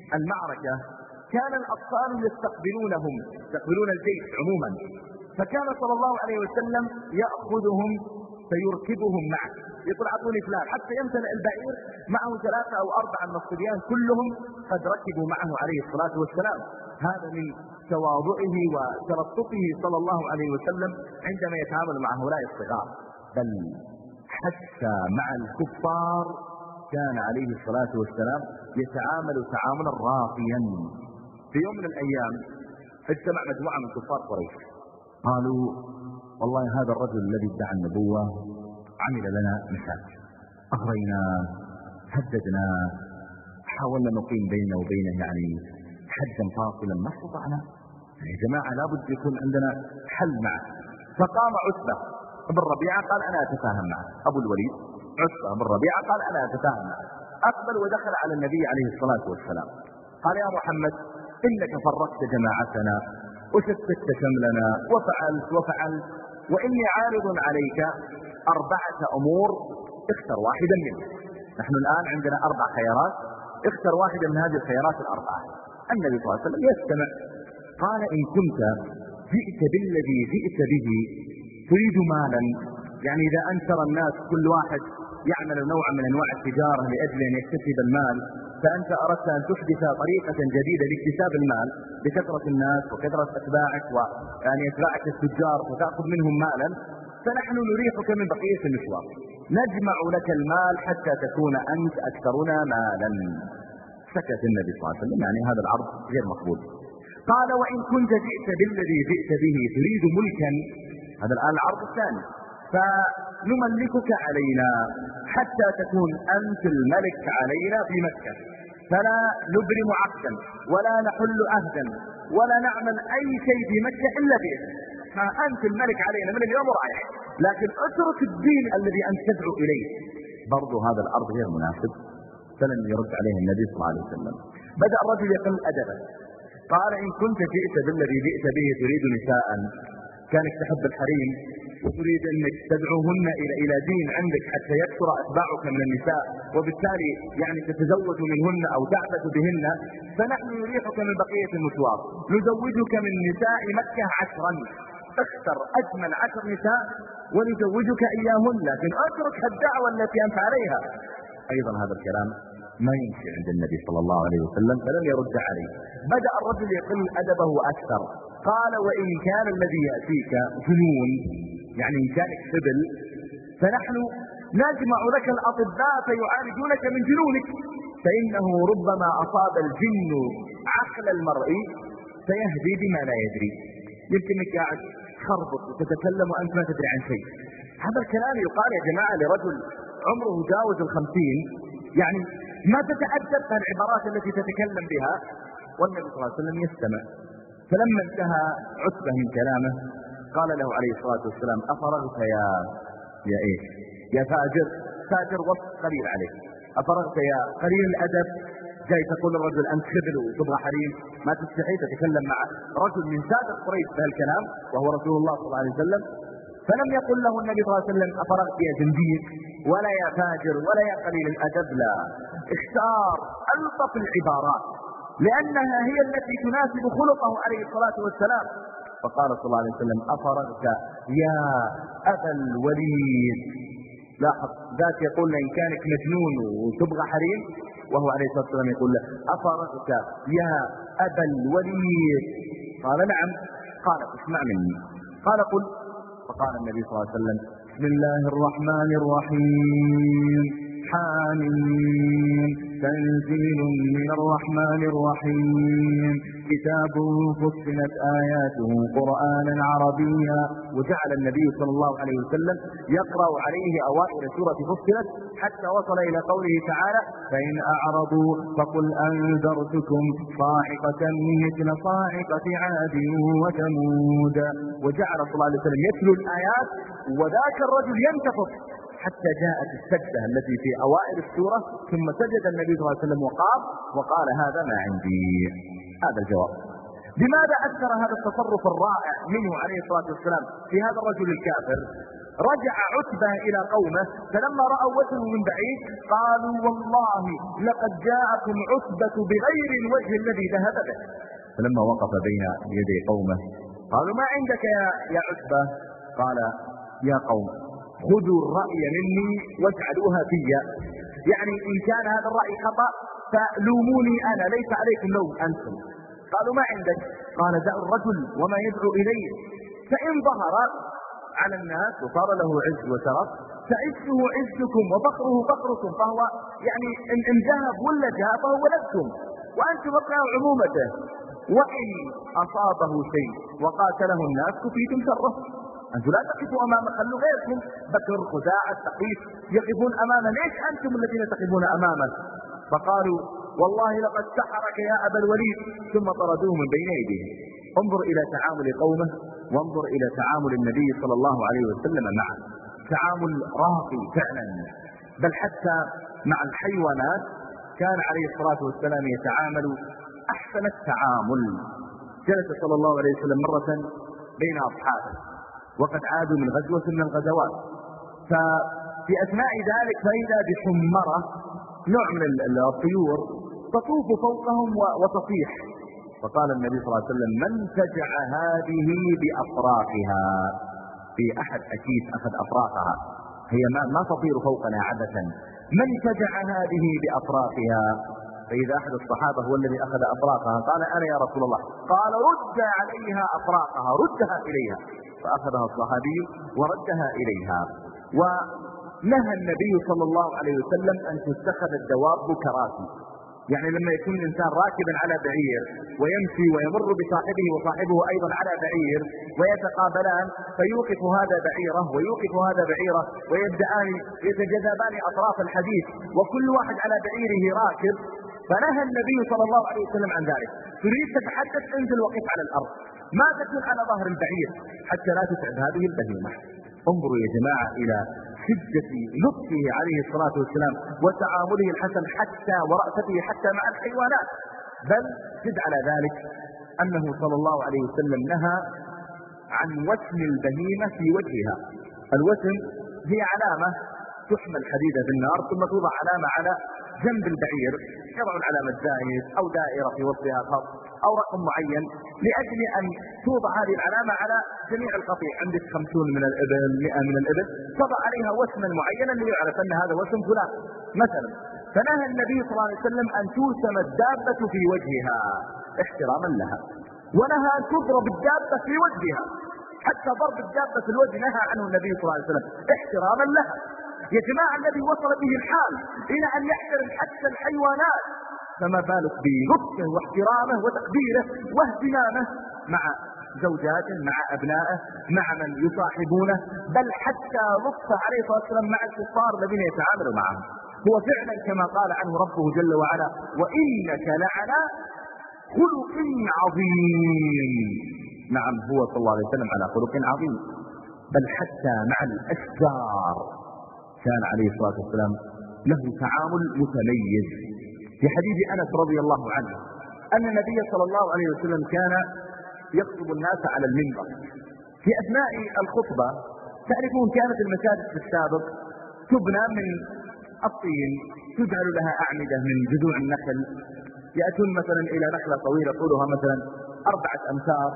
المعركة كان الأطفال يستقبلونهم، يستقبلون الجيش عموما، فكان صلى الله عليه وسلم يأخذهم فيركبهم معه، يقول اعطوني فلان، حتى يمتلئ البعير معه ثلاثة أو أربعة من الصبيان كلهم قد ركبوا معه عليه الصلاة والسلام. هذا من تواضعه وتلطفه صلى الله عليه وسلم عندما يتعامل مع هؤلاء الصغار، بل حتى مع الكفار كان عليه الصلاة والسلام يتعامل تعاملا راقيا. في يوم من الأيام اجتمع مجموعة من كفار قريش، قالوا والله هذا الرجل الذي ادعى النبوة عمل لنا مشاكل، أغرينا، هددنا، حاولنا نقيم بيننا وبينه يعني حدا فاصلا ما استطعنا، يا جماعة لابد يكون عندنا حل معه. فقام عتبة بن ربيعة قال أنا أتفاهم معه، أبو الوليد عتبة بن ربيعة قال أنا أتفاهم معه، أقبل ودخل على النبي عليه الصلاة والسلام قال يا محمد إنك فرقت جماعتنا وشتت شملنا وفعلت وفعلت، وإني عارض عليك أربعة أمور، اختر واحدا منها. نحن الآن عندنا أربع خيارات، اختر واحدا من هذه الخيارات الأربعة. النبي صلى الله عليه وسلم يستمع. قال إن كنت جئت بالذي جئت به تريد مالا، يعني إذا أنشر الناس كل واحد يعمل نوعا من أنواع التجارة لأجل أن يكتسب المال، فأنت أردت أن تحدث طريقة جديدة لاكتساب المال بكثرة الناس وكثرة أتباعك ويعني أتباعك التجار وتأخذ منهم مالا، فنحن نريحك من بقية المشوار، نجمع لك المال حتى تكون أنت أكثرنا مالا. سكت النبي صلى الله عليه وسلم، يعني هذا العرض غير مقبول. قال وإن كنت جئت بالذي جئت به تريد ملكا، هذا الآن العرض الثاني، فنملكك علينا حتى تكون أنت الملك علينا في مكة، فلا نبرم عقدا ولا نحل عهدا ولا نعمل أي شيء في مكة إلا بإذن، فأنت الملك علينا من اليوم رايح، لكن اترك الدين الذي أنت تدعو إليه. برضو هذا العرض غير مناسب، فلم يرد عليه النبي صلى الله عليه وسلم. بدأ الرجل يقل أدبا، قال إن كنت جئت بالذي جئت به تريد نساء، كانك تحب الحريم وتريد أنك تدعوهن إلى إلى دين عندك حتى يكثر أتباعك من النساء، وبالتالي يعني تتزوج منهن أو تعبث بهن، فنحن نريحك من بقية المشوار، نزوجك من نساء مكة عشرا، اختر أجمل عشر نساء ونزوجك إياهن، لكن اترك الدعوة التي أنت عليها. أيضا هذا الكلام ما يمشي عند النبي صلى الله عليه وسلم، فلم يرد عليه. بدأ الرجل يقل أدبه أكثر، قال وإن كان الذي يأتيك جنون، يعني إن كانك سبل، فنحن نجمع لك الأطباء فيعالجونك من جنونك، فإنه ربما أصاب الجن عقل المرء فيهدي بما لا يدري. يمكنك قاعد تخربط وتتكلم وأنت ما تدري عن شيء. هذا الكلام يقال يا جماعة لرجل عمره جاوز الخمسين، يعني ما تتأدب العبارات التي تتكلم بها. والنبي صلى الله عليه وسلم يستمع. فلما انتهى عتبة من كلامه قال له عليه الصلاة والسلام أفرغت يا يا إيش يا فاجر، فاجر وصف قليل عليه، أفرغت يا قليل الأدب، جاي تقول الرجل أنت خبل وتبغى حريم، ما تستحي تتكلم مع رجل من سادة قريش بهالكلام وهو رسول الله صلى الله عليه وسلم. فلم يقل له النبي صلى الله عليه وسلم أفرغت يا زنديق ولا يا فاجر ولا يا قليل الأدب، لا، اختار ألطف العبارات لأنها هي التي تناسب خلقه عليه الصلاة والسلام. فقال صلى الله عليه وسلم أفرغت يا أبا الوليد. لاحظ ذاك يقول إن كانك مجنون وتبغى حريم، وهو عليه الصلاة والسلام يقول له أفرغت يا أبا الوليد. قال نعم. قال اسمع مني. قال قل. فقال النبي صلى الله عليه وسلم بسم الله الرحمن الرحيم حامين تنزيل من الرحمن الرحيم كتاب فصلت آياته قرآنا عربيا. وجعل النبي صلى الله عليه وسلم يقرأ عليه أوائل سورة فصلت حتى وصل إلى قوله تعالى فإن أعرضوا فقل أنذرتكم صاعقة مثل صاعقة عاد وثمود. وجعل صلى الله عليه وسلم يتلو الآيات وذاك الرجل ينتفض حتى جاءت السجدة التي في أوائل السورة، ثم سجد النبي صلى الله عليه وسلم وقام وقال هذا ما عندي. هذا الجواب. لماذا أثر هذا التصرف الرائع منه عليه الصلاة والسلام في هذا الرجل الكافر؟ رجع عتبة إلى قومه، فلما رأوا وجهه من بعيد قالوا والله لقد جاءكم عتبة بغير الوجه الذي ذهب به. فلما وقف بين يدي قومه قالوا ما عندك يا, يا عتبة؟ قال يا قوم خذوا الرأي مني واجعلوها فيا، يعني إن كان هذا الرأي خطأ فلوموني أنا، ليس عليكم لوم أنتم. قالوا ما عندك؟ قال دعوا الرجل وما يدعو إليه، فإن ظهر على الناس وصار له عز وشرف فعزه عزكم وفقره فقركم، فهو يعني إن, إن ذهب ولا جاء فهو لكم وأنتم أبناء عمومته، وإن أصابه شيء وقاتله الناس كفيتم شره. أنتم لا تقفوا أمام، خلوا غيركم بكر خزاعة ثقيف يقفون أمامه، ليش أنتم الذين تقفون أمامه؟ فقالوا والله لقد سحرك يا أبا الوليد، ثم طردوه من بين يديه. انظر إلى تعامل قومه وانظر إلى تعامل النبي صلى الله عليه وسلم معه، تعامل راقي فعلا. بل حتى مع الحيوانات كان عليه الصلاة والسلام يتعامل أحسن التعامل. جلس صلى الله عليه وسلم مرة بين أصحابه وقد عادوا من غزوة من الغزوات، ففي أثناء ذلك فإذا بحمرة نوع من الطيور تطوف فوقهم وتصيح، فقال النبي صلى الله عليه وسلم من تجع هذه بأفراقها، في أحد أكيد أخذ أفراقها، هي ما, ما تطير فوقنا عادة، من تجع هذه بأفراقها؟ فإذا أحد الصحابة هو الذي أخذ أفراقها قال أنا يا رسول الله، قال رد عليها أفراقها، ردها إليها، فأخذها الصحابي وردها إليها. ونهى النبي صلى الله عليه وسلم أن تتخذ الدواب كراسي، يعني لما يكون الإنسان راكبا على بعير ويمشي ويمر بصاحبه وصاحبه أيضا على بعير ويتقابلان، فيوقف هذا بعيره ويوقف هذا بعيره ويبدأان يتجذبان أطراف الحديث وكل واحد على بعيره راكب، فنهى النبي صلى الله عليه وسلم عن ذلك. تريد تتحدث انزل وقف على الأرض، ما تكون على ظهر البعير حتى لا تتعب هذه البهيمة. انظروا يا جماعة إلى شدة لطفه عليه الصلاة والسلام وتعامله الحسن حتى ورأفته حتى مع الحيوانات. بل زد على ذلك أنه صلى الله عليه وسلم نهى عن وسم البهيمة في وجهها. الوسم هي علامة تحمل حديدة في النار ثم توضع علامة على جنب البعير، يضع العلامة الزائد أو دائرة في وسطها خط أو رقم معين، لأجل أن توضع هذه العلامة على جميع القطيع. عندك خمسون من الإبل، مئة من الإبل، تضع عليها وسما معينا ليعرف أن هذا وسم فلان مثلا. فنهى النبي صلى الله عليه وسلم أن توسم الدابة في وجهها احتراما لها، ونهى أن تضرب الدابة في وجهها، حتى ضرب الدابة في الوجه نهى عنه النبي صلى الله عليه وسلم احتراما لها. يا جماعة الذي وصل به الحال إلى أن يحترم حتى الحيوانات، فما بالك بلطفه واحترامه وتقديره واهتمامه مع زوجاته، مع أبنائه، مع من يصاحبونه، بل حتى لطفه عليه الصلاة والسلام مع الكفار الذين يتعاملوا معهم. هو فعلا كما قال عنه ربه جل وعلا وإنك لعلى خلق عظيم. نعم هو صلى الله عليه وسلم على خلق عظيم. بل حتى مع الأشجار كان عليه الصلاة والسلام له تعامل متميز. في حديث أنس رضي الله عنه أن النبي صلى الله عليه وسلم كان يخطب الناس على المنبر. في أثناء الخطبة تعرفون كانت المساجد في السابق تبنى من الطين، تجعل لها أعمدة من جذوع النخل، يأتون مثلا إلى نخلة طويلة طولها مثلا أربعة أمتار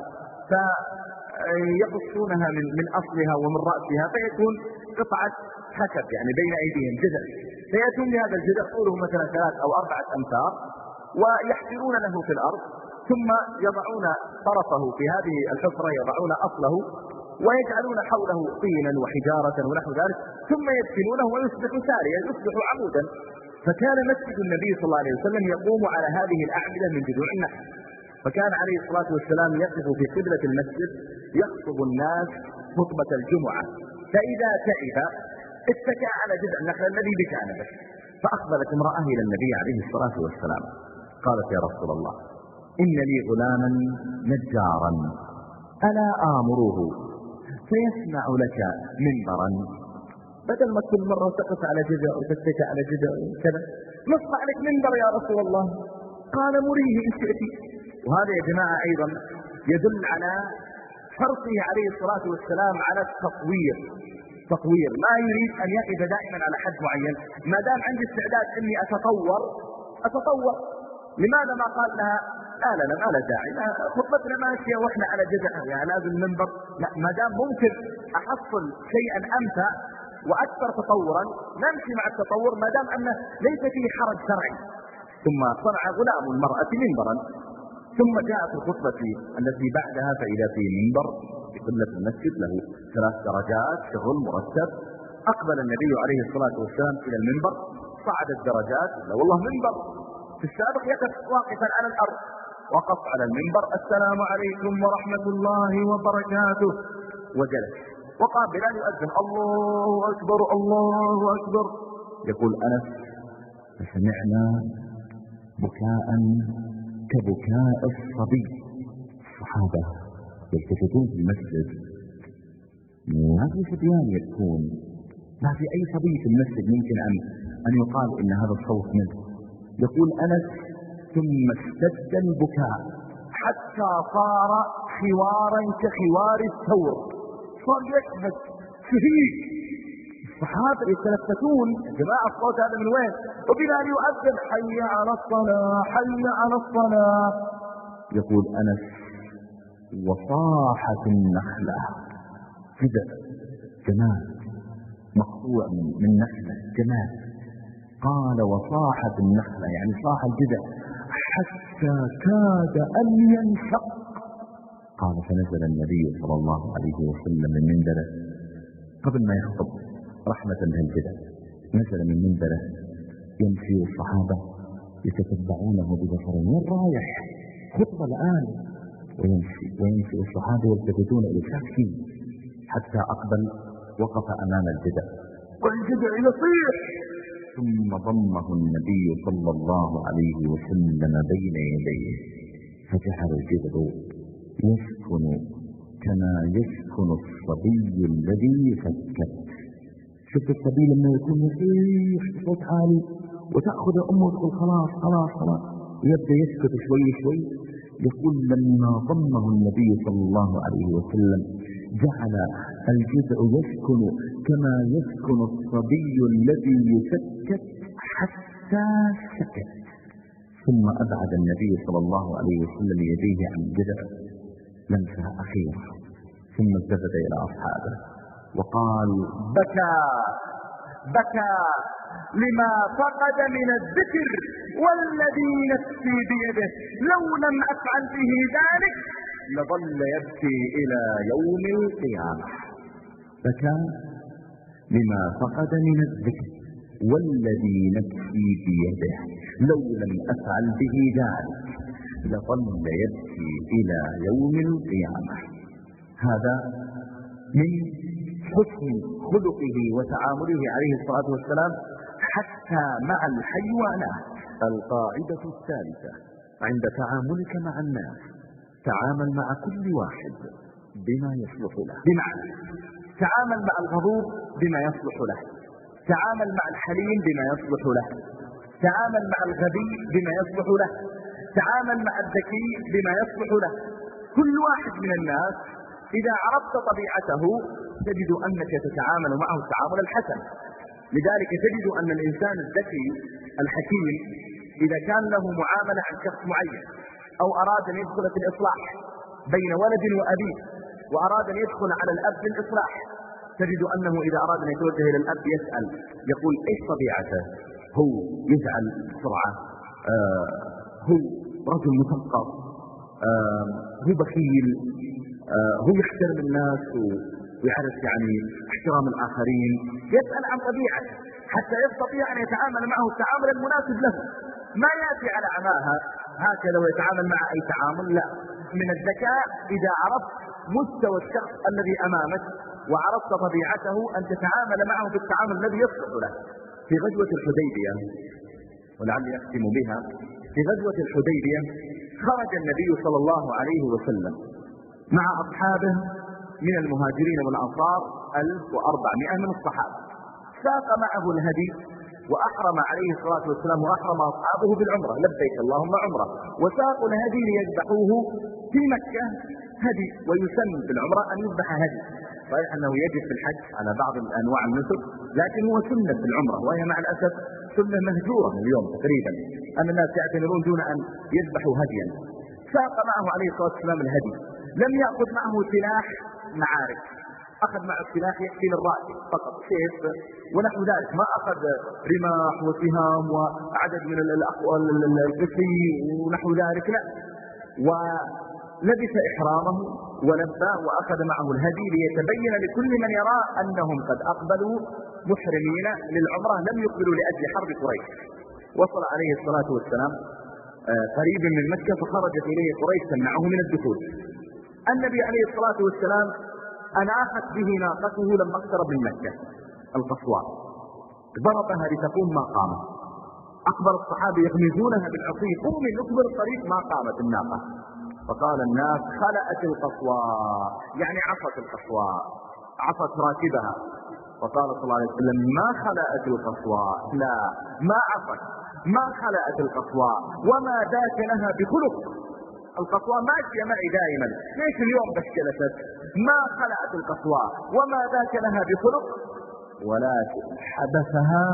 فيقصونها من من أصلها ومن رأسها، فيكون قطعة خشب يعني بين أيديهم جذع، فيأتون بهذا الجذع طوله مثلا ثلاث أو أربعة أمتار ويحفرون له في الأرض، ثم يضعون طرفه في هذه الحفرة، يضعون أصله ويجعلون حوله طينا وحجارة ونحو ذلك، ثم يدفنونه ويصبح ساريا يصبح عمودا. فكان مسجد النبي صلى الله عليه وسلم يقوم على هذه الأعمدة من جذوع النخل، فكان عليه الصلاة والسلام يقف في قبلة المسجد يخطب الناس خطبة الجمعة، فإذا تعب اتكى على جذع النخل الذي بجانبه، فأقبلت امرأة إلى النبي عليه الصلاة والسلام قالت يا رسول الله إن لي غلاما نجارا ألا آمره فيصنع لك منبرا، بدل ما كل مرة تقف على جذع وتتكى على جذع وكذا نصنع لك منبر يا رسول الله. قال مريه إن شئت. وهذا يا جماعة أيضا يدل على حرصه عليه الصلاة والسلام على التطوير، تطوير، ما يريد أن يقف دائما على حد معين. ما دام عندي استعداد أني أتطور أتطور. لماذا ما قال لها لا لا لا ما لا داعي، خطبتنا ماشية وإحنا على جزء يعني لازم منبر؟ لا، ما دام ممكن أحصل شيئا أمتع وأكثر تطورا نمشي مع التطور، ما دام أنه ليس فيه حرج شرعي. ثم صنع غلام المرأة منبرا، ثم جاء في الخطبة التي بعدها فإذا في منبر في قبلة المسجد له ثلاث درجات شغل مرتب. أقبل النبي عليه الصلاة والسلام إلى المنبر، صعد الدرجات، لا والله منبر. في السابق يقف واقفا على الأرض، وقف على المنبر السلام عليكم ورحمة الله وبركاته، وجلس وقام بلال يؤذن الله أكبر الله أكبر. يقول أنس فسمعنا بكاء كبكاء الصبي. الصحابة يلتفتون في المسجد، ما في صبيان يبكون، ما في أي صبي في المسجد ممكن أن أن يقال إن هذا الصوت منه. يقول أنس ثم اشتد البكاء حتى صار خوارا كخوار الثور، صار يشهد شهيد. الصحابة يتلفتون، جماعة الصوت هذا من وين؟ وبلال يؤذن حي على الصلاة حي على الصلاة. يقول أنس وصاحت النخلة، جذع جمال مقطوع من نخلة جمال، قال وصاحت النخلة يعني صاح الجذع حتى كاد أن ينشق. قال فنزل النبي صلى الله عليه وسلم من منبره قبل ما يخطب رحمة للجذع، نزل من منبره يمشي الصحابة يتتبعونه ببصرهم، وين رايح؟ خطبة الآن. ويمشي ويمشي الصحابة يلتفتون إلى ساكتين حتى أقبل وقف أمام الجذع والجذع يصيح، ثم ضمه النبي صلى الله عليه وسلم بين يديه، فجعل الجذع يسكن كما يسكن الصبي الذي يسكت. شفت الصبي لما يكون يصيح بصوت عالي وتأخذ أمه وتقول خلاص خلاص خلاص يبدأ يسكت شوي شوي. يقول لما ضمه النبي صلى الله عليه وسلم جعل الجذع يسكن كما يسكن الصبي الذي يسكت حتى سكت. ثم أبعد النبي صلى الله عليه وسلم يديه عن الجذع لمسة أخيرة، ثم التفت إلى أصحابه وقال بكى بكى لما فقد من الذكر والذي نفسي بيده لو لم أفعل به ذلك لظل يبكي إلى يوم القيامة. بكى لما فقد من الذكر والذي نفسي بيده لو لم أفعل به ذلك لظل يبكي إلى يوم القيامة. هذا من حسن خلقه وتعامله عليه الصلاة والسلام حتى مع الحيوانات. القاعدة الثالثة عند تعاملك مع الناس تعامل مع كل واحد بما يصلح له، بمعنى تعامل مع الغضوب بما يصلح له، تعامل مع الحليم بما يصلح له، تعامل مع الغبي بما يصلح له، تعامل مع الذكي بما يصلح له. كل واحد من الناس إذا عرفت طبيعته تجد أنك تتعامل معه التعامل الحسن. لذلك تجد أن الإنسان الذكي الحكيم إذا كان له معاملة عن شخص معين أو أراد أن يدخل في الإصلاح بين ولد وأبيه وأراد أن يدخل على الأب للإصلاح، تجد أنه إذا أراد أن يتوجه إلى الأب يسأل يقول إيش طبيعته؟ هو يزعل بسرعة؟ آه هو رجل مثقف؟ آه هو بخيل؟ آه هو يحترم الناس ويعرف يعني احترام الآخرين؟ يسأل عن طبيعته حتى يستطيع أن يتعامل معه التعامل المناسب له، ما يأتي على عماها هكذا ويتعامل مع أي تعامل. لا، من الذكاء إذا عرفت مستوى الشخص الذي أمامك وعرفت طبيعته أن تتعامل معه بالتعامل الذي يصلح له. في غزوة الحديبية، ولعلي أختم بها، في غزوة الحديبية خرج النبي صلى الله عليه وسلم مع أصحابه من المهاجرين والأنصار ألف وأربعمائة من الصحابة، ساق معه الهدي وأحرم عليه الصلاة والسلام وأحرم أصحابه بالعمرة، لبيك اللهم عمرة، وساقوا الهدي ليذبحوه في مكة هدي، ويسن بالعمرة أن يذبح هدي. صحيح أنه يجب في الحج على بعض أنواع النسك، لكن هو سنة في العمرة، وهي مع الأسف سنة مهجورة اليوم تقريبا، أن الناس يعتمرون دون أن يذبحوا هديا. ساق معه عليه الصلاة والسلام الهدي، لم يأخذ معه سلاح معارك، أخذ معه السلاح يكفي للرأس فقط، سيف ونحو ذلك، ما أخذ رماح وسهام وعدد من القسي ونحو ذلك، لا. ولبس إحرامه ولبى وأخذ معه الهدي ليتبين لكل من يرى أنهم قد أقبلوا محرمين للعمرة، لم يقبلوا لأجل حرب قريش. وصل عليه الصلاة والسلام قريب من مكة، فخرجت إليه قريش تمنعه من الدخول. النبي عليه الصلاة والسلام أناخت به ناقته لما اقترب من مكة القصواء، ضربها لتقوم ما قامت، أكبر الصحابة يغمزونها بالعصي، قومي نكبر الطريق، ما قامت الناقة، فقال الناس خلأت القصواء، يعني عصت القصواء، عصت راكبها. فقال صلى الله عليه وسلم ما خلأت القصواء، لا ما عصت، ما خلأت القصواء، وما ذاك لها بخلق. القصواء ماشية معي دائما، ليش اليوم بس جلست؟ ما خلأت القصواء وما ذاك لها بخلق، ولكن حبسها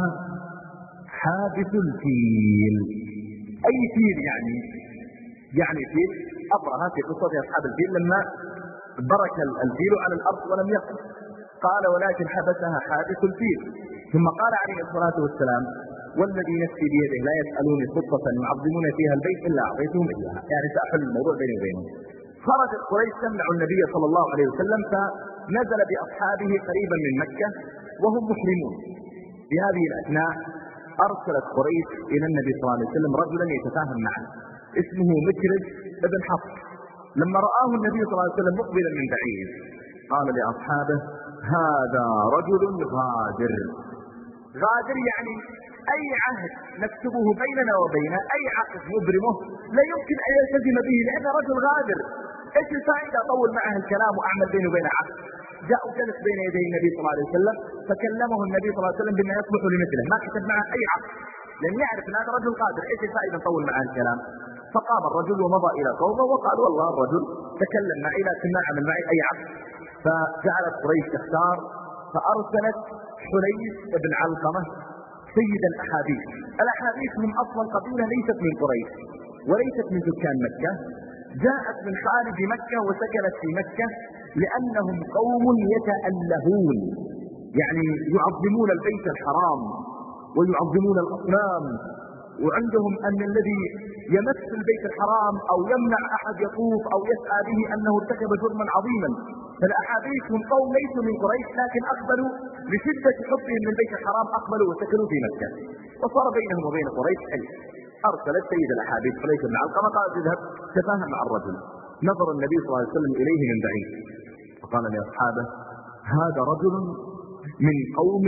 حابس الفيل. أي فيل يعني؟ يعني فيل أبرهة في قصة أصحاب الفيل لما برك الفيل على الأرض ولم يقف، قال ولكن حبسها حابس الفيل. ثم قال عليه الصلاة والسلام والذي نفسي بيده لا يسألوني خطة يعظمون فيها البيت إلا أعطيتهم إياها، يعني سأحل الموضوع بيني وبينهم. خرجت قريش تمنع النبي صلى الله عليه وسلم، فنزل بأصحابه قريبا من مكة وهم محرمون. في هذه الأثناء أرسلت قريش إلى النبي صلى الله عليه وسلم رجلا يتفاهم معه اسمه مكرز ابن حفص. لما رآه النبي صلى الله عليه وسلم مقبلا من بعيد قال لأصحابه هذا رجل غادر. غادر يعني أي عهد نكتبه بيننا وبينه، أي عقد نبرمه لا يمكن أن يلتزم به لأنه رجل غادر. إيش الفائدة أطول معه الكلام وأعمل بينه وبينه عقد؟ جاء وجلس بين يدي النبي صلى الله عليه وسلم، فكلمه النبي صلى الله عليه وسلم بما يصلح لمثله، ما كتب معه أي عقد لأن يعرف أن هذا رجل غادر، إيش الفائدة نطول معه الكلام؟ فقام الرجل ومضى إلى قومه وقال والله الرجل تكلم معي لكن ما عمل معي أي عقد. فجعلت قريش تختار، فأرسلت حليس بن علقمة سيد الأحاديث. الأحاديث من أصل قبيلة ليست من قريش وليست من سكان مكة، جاءت من خارج مكة وسكنت في مكة لأنهم قوم يتألهون، يعني يعظمون البيت الحرام ويعظمون الأصنام، وعندهم أن الذي يمس البيت الحرام أو يمنع أحد يطوف أو يسعى به أنه ارتكب جرما عظيما. فالأحاديث هم قوم ليسوا من قريش لكن أقبلوا لشدة حبهم من البيت الحرام، أقبلوا وسكنوا في مكة، وصار بينهم وبين قريش حلف. أرسلت سيد الأحاديث حليس بن علقمة قال اذهب تفاهم مع الرجل. نظر النبي صلى الله عليه وسلم إليه من بعيد فقال لأصحابه هذا رجل من قوم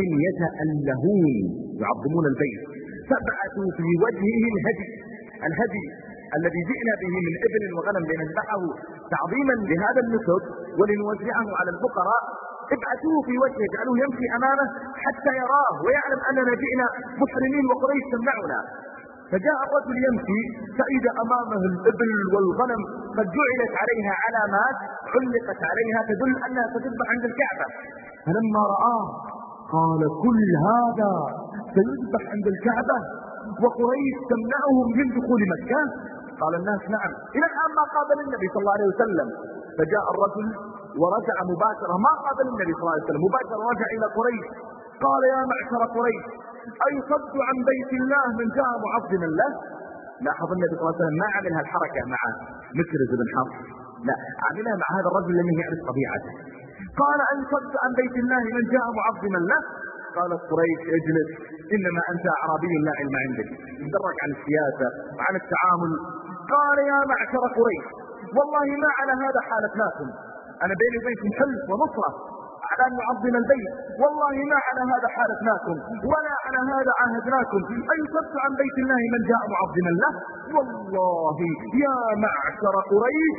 يتألهون يعظمون البيت، فابعثوا في وجهه الهدي، الهدي الذي جئنا به من ابل وغنم لنذبحه تعظيما لهذا النسك ولنوزعه على الفقراء، ابعثوه في وجهه، اجعلوه يمشي امامه حتى يراه ويعلم اننا جئنا محرمين وقريش تمنعنا. فجاء الرجل يمشي فإذا أمامه الإبل والغنم قد جعلت عليها علامات علقت عليها تدل أنها ستذبح عند الكعبة. فلما رآه قال كل هذا سيذبح عند الكعبة وقريش تمنعهم من دخول مكة؟ قال الناس نعم. إلى الآن ما قابل النبي صلى الله عليه وسلم. فجاء الرجل ورجع مباشرة، ما قابل النبي صلى الله عليه وسلم، مباشرة رجع إلى قريش قال يا معشر قريش أيصد عن بيت الله من جاء معظما له؟ لاحظ النبي صلى الله عليه وسلم ما عملها الحركة مع مكرز بن حفص، لا عملها مع هذا الرجل الذي يعرف طبيعته. قال أيصد عن بيت الله من جاء معظما له؟ قالت قريش اجلس إنما أنت أعرابي لا علم عندك، تدرك عن السياسة وعن التعامل. قال يا معشر قريش والله ما على هذا حالتناكم، أنا بيني وبينكم حلف ونصرة على أن نعظم البيت، والله ما على هذا حالتناكم ولا على هذا عاهدناكم. أيصد عن بيت الله من جاء معظما له؟ والله يا معشر قريش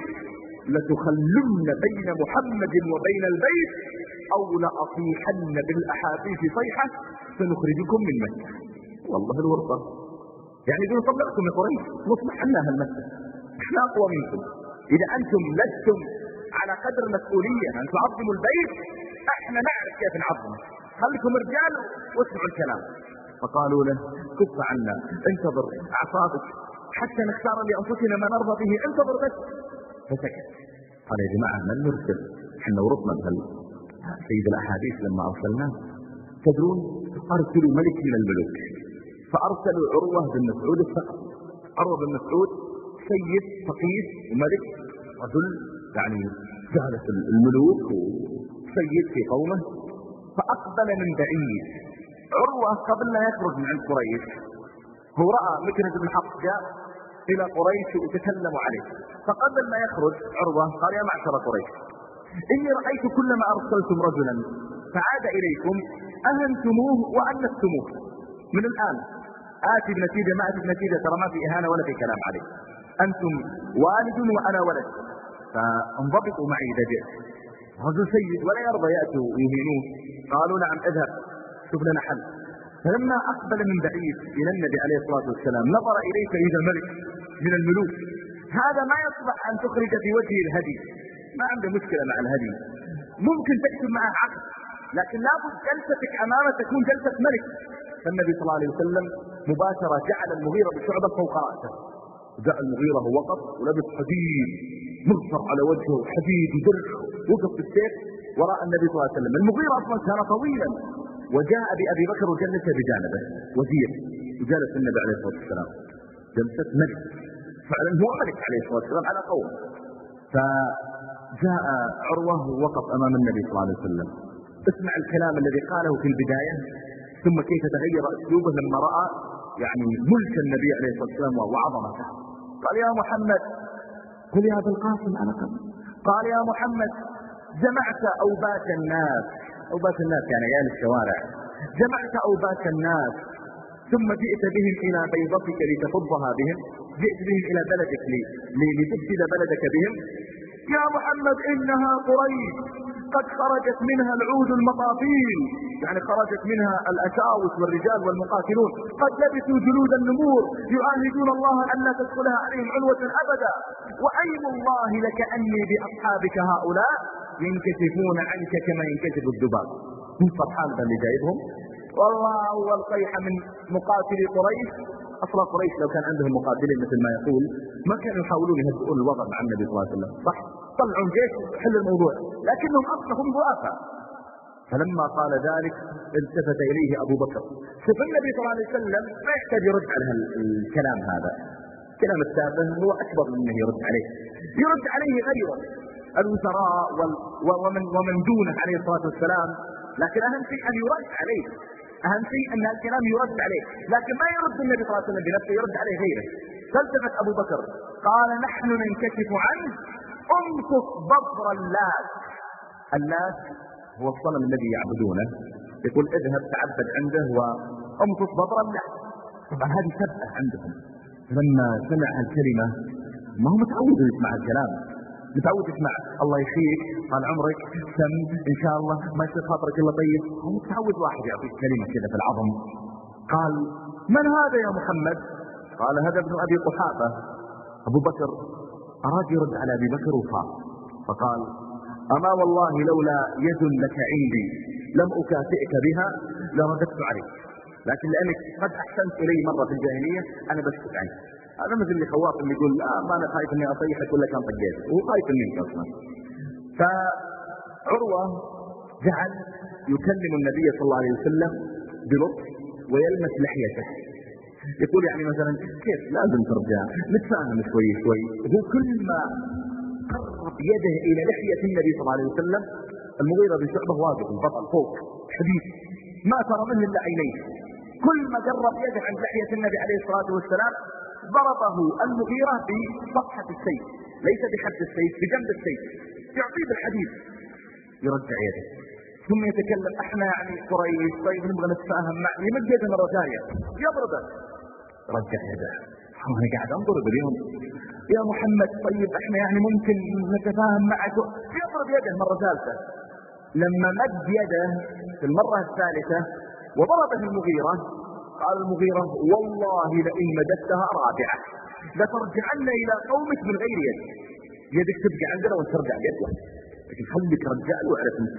لتخلن بين محمد وبين البيت أو لأصيحن بالأحاديث صيحة سنخرجكم من مكة. والله الورطة يعني دون طلعكم يا قريش نصلح لها المسجد، احنا أقوى منكم. إذا أنتم لستم على قدر مسؤولية أن تعظموا البيت احنا نعرف كيف نعظمه، خليكم رجال واسمعوا الكلام. فقالوا له كف عنا، انتظر اعصابك حتى نختار لانفسنا ما نرضى به، انتظر بس. فسكت. قال يا جماعه من نرسل؟ احنا ورطنا بهال سيد الاحاديث لما ارسلناه، تدرون ارسلوا ملك من الملوك، فارسلوا عروه بن مسعود الثقفي. عروه بن مسعود سيد فقيه وملك، رجل يعني جالس الملوك وسيد في قومه. فاقبل من بعيد. عروه قبل لا يخرج من عند قريش هو راى مكنز بن حفص جاء الى قريش وتكلموا عليه، فقبل ما يخرج عروه قال يا معشر قريش اني رايت كلما ارسلتم رجلا فعاد اليكم اهنتموه وانستموه، من الان اتي بنتيجه ما اتي بنتيجه، ترى ما في اهانه ولا في كلام عليه، انتم والد وانا ولد، فانضبطوا معي اذا جئت. رجل سيد ولا يرضى ياتوا ويهينوه. قالوا نعم اذهب شوف لنا حل. فلما اقبل من بعيد الى النبي عليه الصلاه والسلام نظر اليه فاذا ملك من الملوك، هذا ما يصلح ان تخرج في وجهه الهدي، ما عنده مشكله مع الهدي، ممكن تكتب معه عقد، لكن لابد جلستك امامه تكون جلسه ملك. فالنبي صلى الله عليه وسلم مباشره جعل المغيرة بشعبة فوق راسه، جاء المغيرة ووقف ولبس حديد مغفر على وجهه، حديد ودرع، وقف بالسيف وراء النبي صلى الله عليه وسلم. المغيرة اصلا كان طويلا، وجاء بأبي بكر وجلس بجانبه وزير، وجلس النبي عليه الصلاة والسلام جلسة ملك، فعلا هو ملك عليه الصلاة والسلام على قوم. فجاء عروة ووقف أمام النبي صلى الله عليه وسلم. اسمع الكلام الذي قاله في البداية، ثم كيف تغير أسلوبه لما رأى يعني ملك النبي عليه الصلاة والسلام وعظمته. قال يا محمد، قل يا أبا القاسم أنا قبل. قال يا محمد جمعت أوبات الناس، أوبات الناس يعني عيال الشوارع، جمعت أوبات الناس ثم جئت بهم إلى بيضتك لتفضها بهم، جئت بهم إلى بلدك لتفسد بلدك بهم. يا محمد إنها قريش قد خرجت منها العود المطافيل، يعني خرجت منها الأشاوس والرجال والمقاتلون، قد لبسوا جلود النمور يعاهدون الله أن لا تدخلها عليهم عنوة أبدا، وأيم الله لكأني بأصحابك هؤلاء ينكشفون عنك كما ينكشف الذباب. من فرحان اللي جايبهم. والله أول صيحة من مقاتلي قريش، أصلا قريش لو كان عندهم مقاتلين مثل ما يقول ما كانوا يحاولون يهدئون الوضع مع النبي صلى الله عليه وسلم، صح؟ طلعوا جيش حل الموضوع، لكنهم أصلهم ضعفاء. فلما قال ذلك التفت إليه أبو بكر. شوف النبي صلى الله عليه وسلم ما يحتاج يرد على الكلام هذا، كلام التافه هو أكبر من أنه يرد عليه، يرد عليه غيره الوزراء ومن, ومن دونه عليه الصلاة والسلام، لكن أهم شيء أن يرد عليه، أهم شيء أن الكلام يرد عليه، لكن ما يرد النبي صلى الله عليه وسلم بنفسه، يرد عليه غيره. فالتفت أبو بكر قال نحن ننكشف عنه، امكث بصر اللات. اللات هو الصنم الذي يعبدونه، يقول اذهب تعبد عنده وامكث بصر اللات. طبعا هذه سبقة عندهم، لما سمع الكلمة ما هو متعود يسمع الكلام، متعود يسمع الله يخيك قال عمرك سم ان شاء الله ما يصير خاطرك الا طيب، هو متعود واحد يعطيك كلمة كذا في العظم. قال من هذا يا محمد؟ قال هذا ابن ابي قحافة. ابو بكر اراد يرد على ابي بكر وخاف، فقال اما والله لولا يد لك عندي لم اكافئك بها لرددت عليك، لكن لانك قد احسنت الي مرة في الجاهلية انا بسكت عنك. هذا مثل اللي خواف اللي يقول لا ما انا خايف اني اطيحك ولا كان طيحك، وهو خايف منك اصلا. فعروة جعل يكلم النبي صلى الله عليه وسلم بلطف ويلمس لحيته، يقول يعني مثلا كيف لازم ترجع نتفاهم شوي شوي. هو كل ما قرب يده الى لحية النبي صلى الله عليه وسلم، المغيرة بن شعبة واقف البطل فوق حديث ما ترى منه الا عينيه، كل ما قرب يده عند لحية النبي عليه الصلاة والسلام ضربه المغيرة بصفحة السيف، ليس بحد السيف، بجنب السيف، يعطيه بالحديد يرجع يده، ثم يتكلم احنا يعني قريش طيب نبغى نتفاهم مع يمد يده مرة ثانية يضربه رجع يده. انا قاعد انظر اليوم يا محمد طيب احنا يعني ممكن نتفاهم معك، يضرب يده مرة ثالثة. لما مد يده في المرة الثالثة وضربه المغيرة قال المغيرة والله لئن مددتها رابعة لترجعن الى قومك من غير يد، يدك تبقى عندنا وترجع بيد واحد، لكن خليك رجال واعرف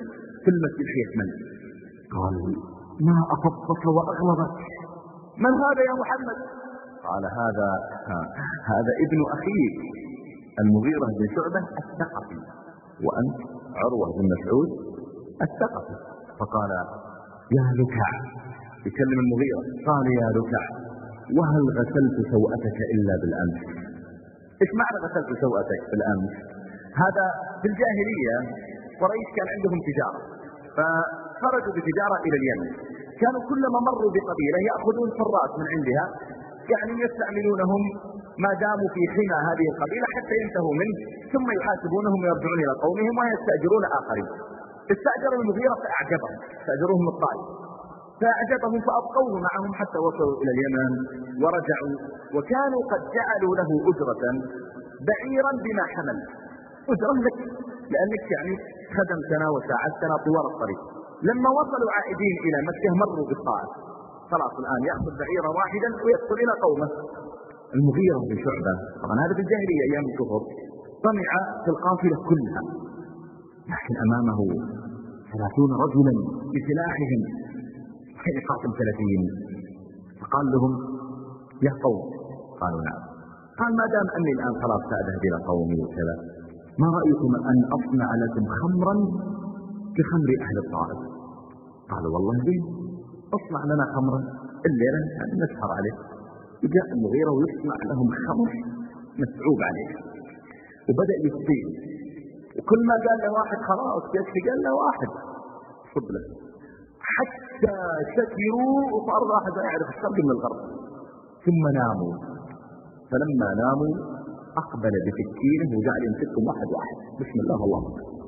في المسجد حية من؟ قال ما أفضك وأغلبك. من هذا يا محمد؟ قال هذا هذا ابن أخيك المغيرة بن شعبة الثقفي، وأنت عروة بن مسعود الثقفي. فقال يا لكع، يكلم المغيرة، قال يا لكع وهل غسلت سوءتك إلا بالأمس؟ إيش معنى غسلت سوءتك بالأمس؟ هذا في الجاهلية قريش كان عندهم تجارة، فخرجوا بتجارة إلى اليمن، كانوا كلما مروا بقبيلة يأخذون فراس من عندها، يعني يستعملونهم ما داموا في حمى هذه القبيلة حتى ينتهوا منه، ثم يحاسبونهم ويرجعون إلى قومهم ويستأجرون آخرين. استأجروا المغيرة فأعجبهم، استأجروهم الطائف فأعجبهم فأبقوه معهم حتى وصلوا إلى اليمن ورجعوا، وكانوا قد جعلوا له أجرة بعيرا بما حمل، أجرة لك لأنك يعني خدمتنا وساعدتنا طوال الطريق. لما وصلوا عائدين إلى مكة مروا بالطائف، خلاص الآن يأخذ بعيرا واحدا ويدخل إلى قومه. المغيرة بن شعبة طبعا هذا في الجاهلية أيام الكفر طمع في القافلة كلها، لكن أمامه ثلاثون رجلا بسلاحهم كان يقاتل ثلاثين. فقال لهم يا قوم، قالوا نعم. قال ما دام أني الآن خلاص سأذهب إلى قومي وكذا، ما رأيكم أن أصنع لكم خمرا كخمر أهل الطائف؟ قالوا والله زين، اصنع لنا خمرا الليلة نسهر عليه. وجاء المغيرة ويصنع لهم خمر مسعوب عليه، وبدأ يستيل، وكل ما قال له واحد خلاص يكفي قال له واحد صب له، حتى سكروا وصار واحد يعرف الشرق من الغرب. ثم ناموا، فلما ناموا أقبل بسكينه وجعل يمسكهم واحد واحد، بسم الله الله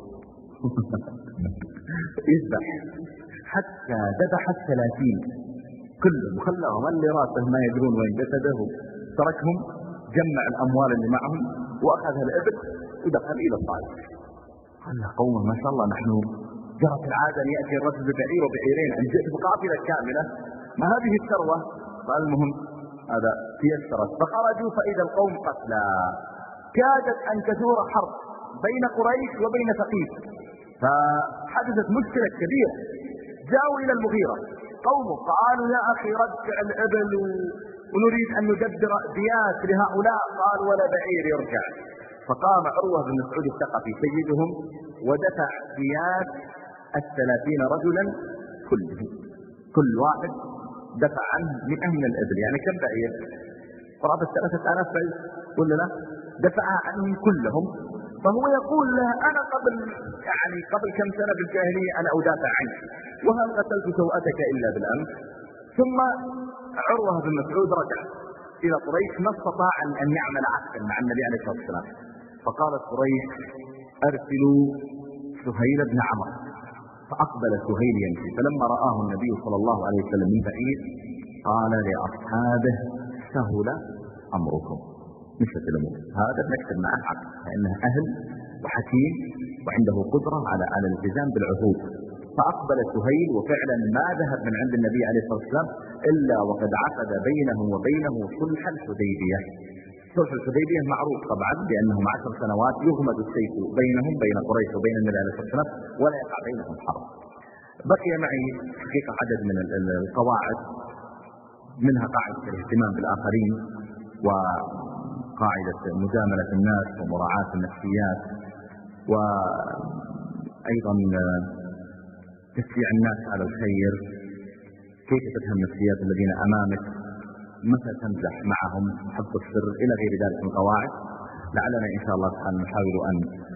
يذبح حتى ذبح الثلاثين كلهم، خلاهم اللي راسه ما يدرون وين جسده، تركهم، جمع الأموال اللي معهم وأخذ الإبل ودخل إلى الطائف. قال له قومه ما شاء الله نحن جرت العادة أن يأتي الرجل ببعير وبعيرين، أن جئت بقافلة كاملة، ما هذه الثروة؟ قال المهم هذا تيسرت. فخرجوا فإذا القوم قتلى، كادت أن تثور حرب بين قريش وبين ثقيف، فحدثت مشكلة كبيرة. جاءوا إلى المغيرة قومه قالوا يا أخي رجع الإبل ونريد أن ندبر بيات لهؤلاء. قال ولا بعير يرجع. فقام عروة بن مسعود الثقفي سيدهم ودفع بيات الثلاثين رجلا كلهم، كل واحد دفع عنه مئة من الإبل، يعني كم بعير؟ قرابة ثلاثة آلاف بعير ولا لا؟ دفع عنهم كلهم. فهو يقول له أنا قبل يعني قبل كم سنة بالجاهلية أنا أدافع عنك، وهل قتلت سوءتك إلا بالأمس؟ ثم عروة بن مسعود رجع إلى قريش، ما استطاع أن يعمل عقدا مع النبي عليه الصلاة والسلام. فقالت قريش أرسلوا سهيل بن عمرو، فأقبل سهيل يمشي، فلما رآه النبي صلى الله عليه وسلم من بعيد قال لأصحابه سهل أمركم، مشت الأمور، هذا نكتب معه عقد لأنه أهل وحكيم وعنده قدرة على على الالتزام بالعهود. فأقبل سهيل وفعلا ما ذهب من عند النبي عليه الصلاة والسلام إلا وقد عقد بينه وبينه صلح الحديبية. صلح الحديبية معروف طبعا بأنهم عشر سنوات يغمد السيف بينهم بين قريش وبين النبي عليه الصلاة والسلام ولا يقع بينهم حرب. بقي معي حقيقة عدد من القواعد، منها قاعدة الاهتمام بالآخرين، وقاعدة مجاملة الناس ومراعاة النفسيات، وأيضا تشجيع الناس على الخير، كيف تفهم نفسيات الذين أمامك، متى تمزح معهم، حفظ السر، إلى غير ذلك من القواعد. لعلنا إن شاء الله تعالى نحاول أن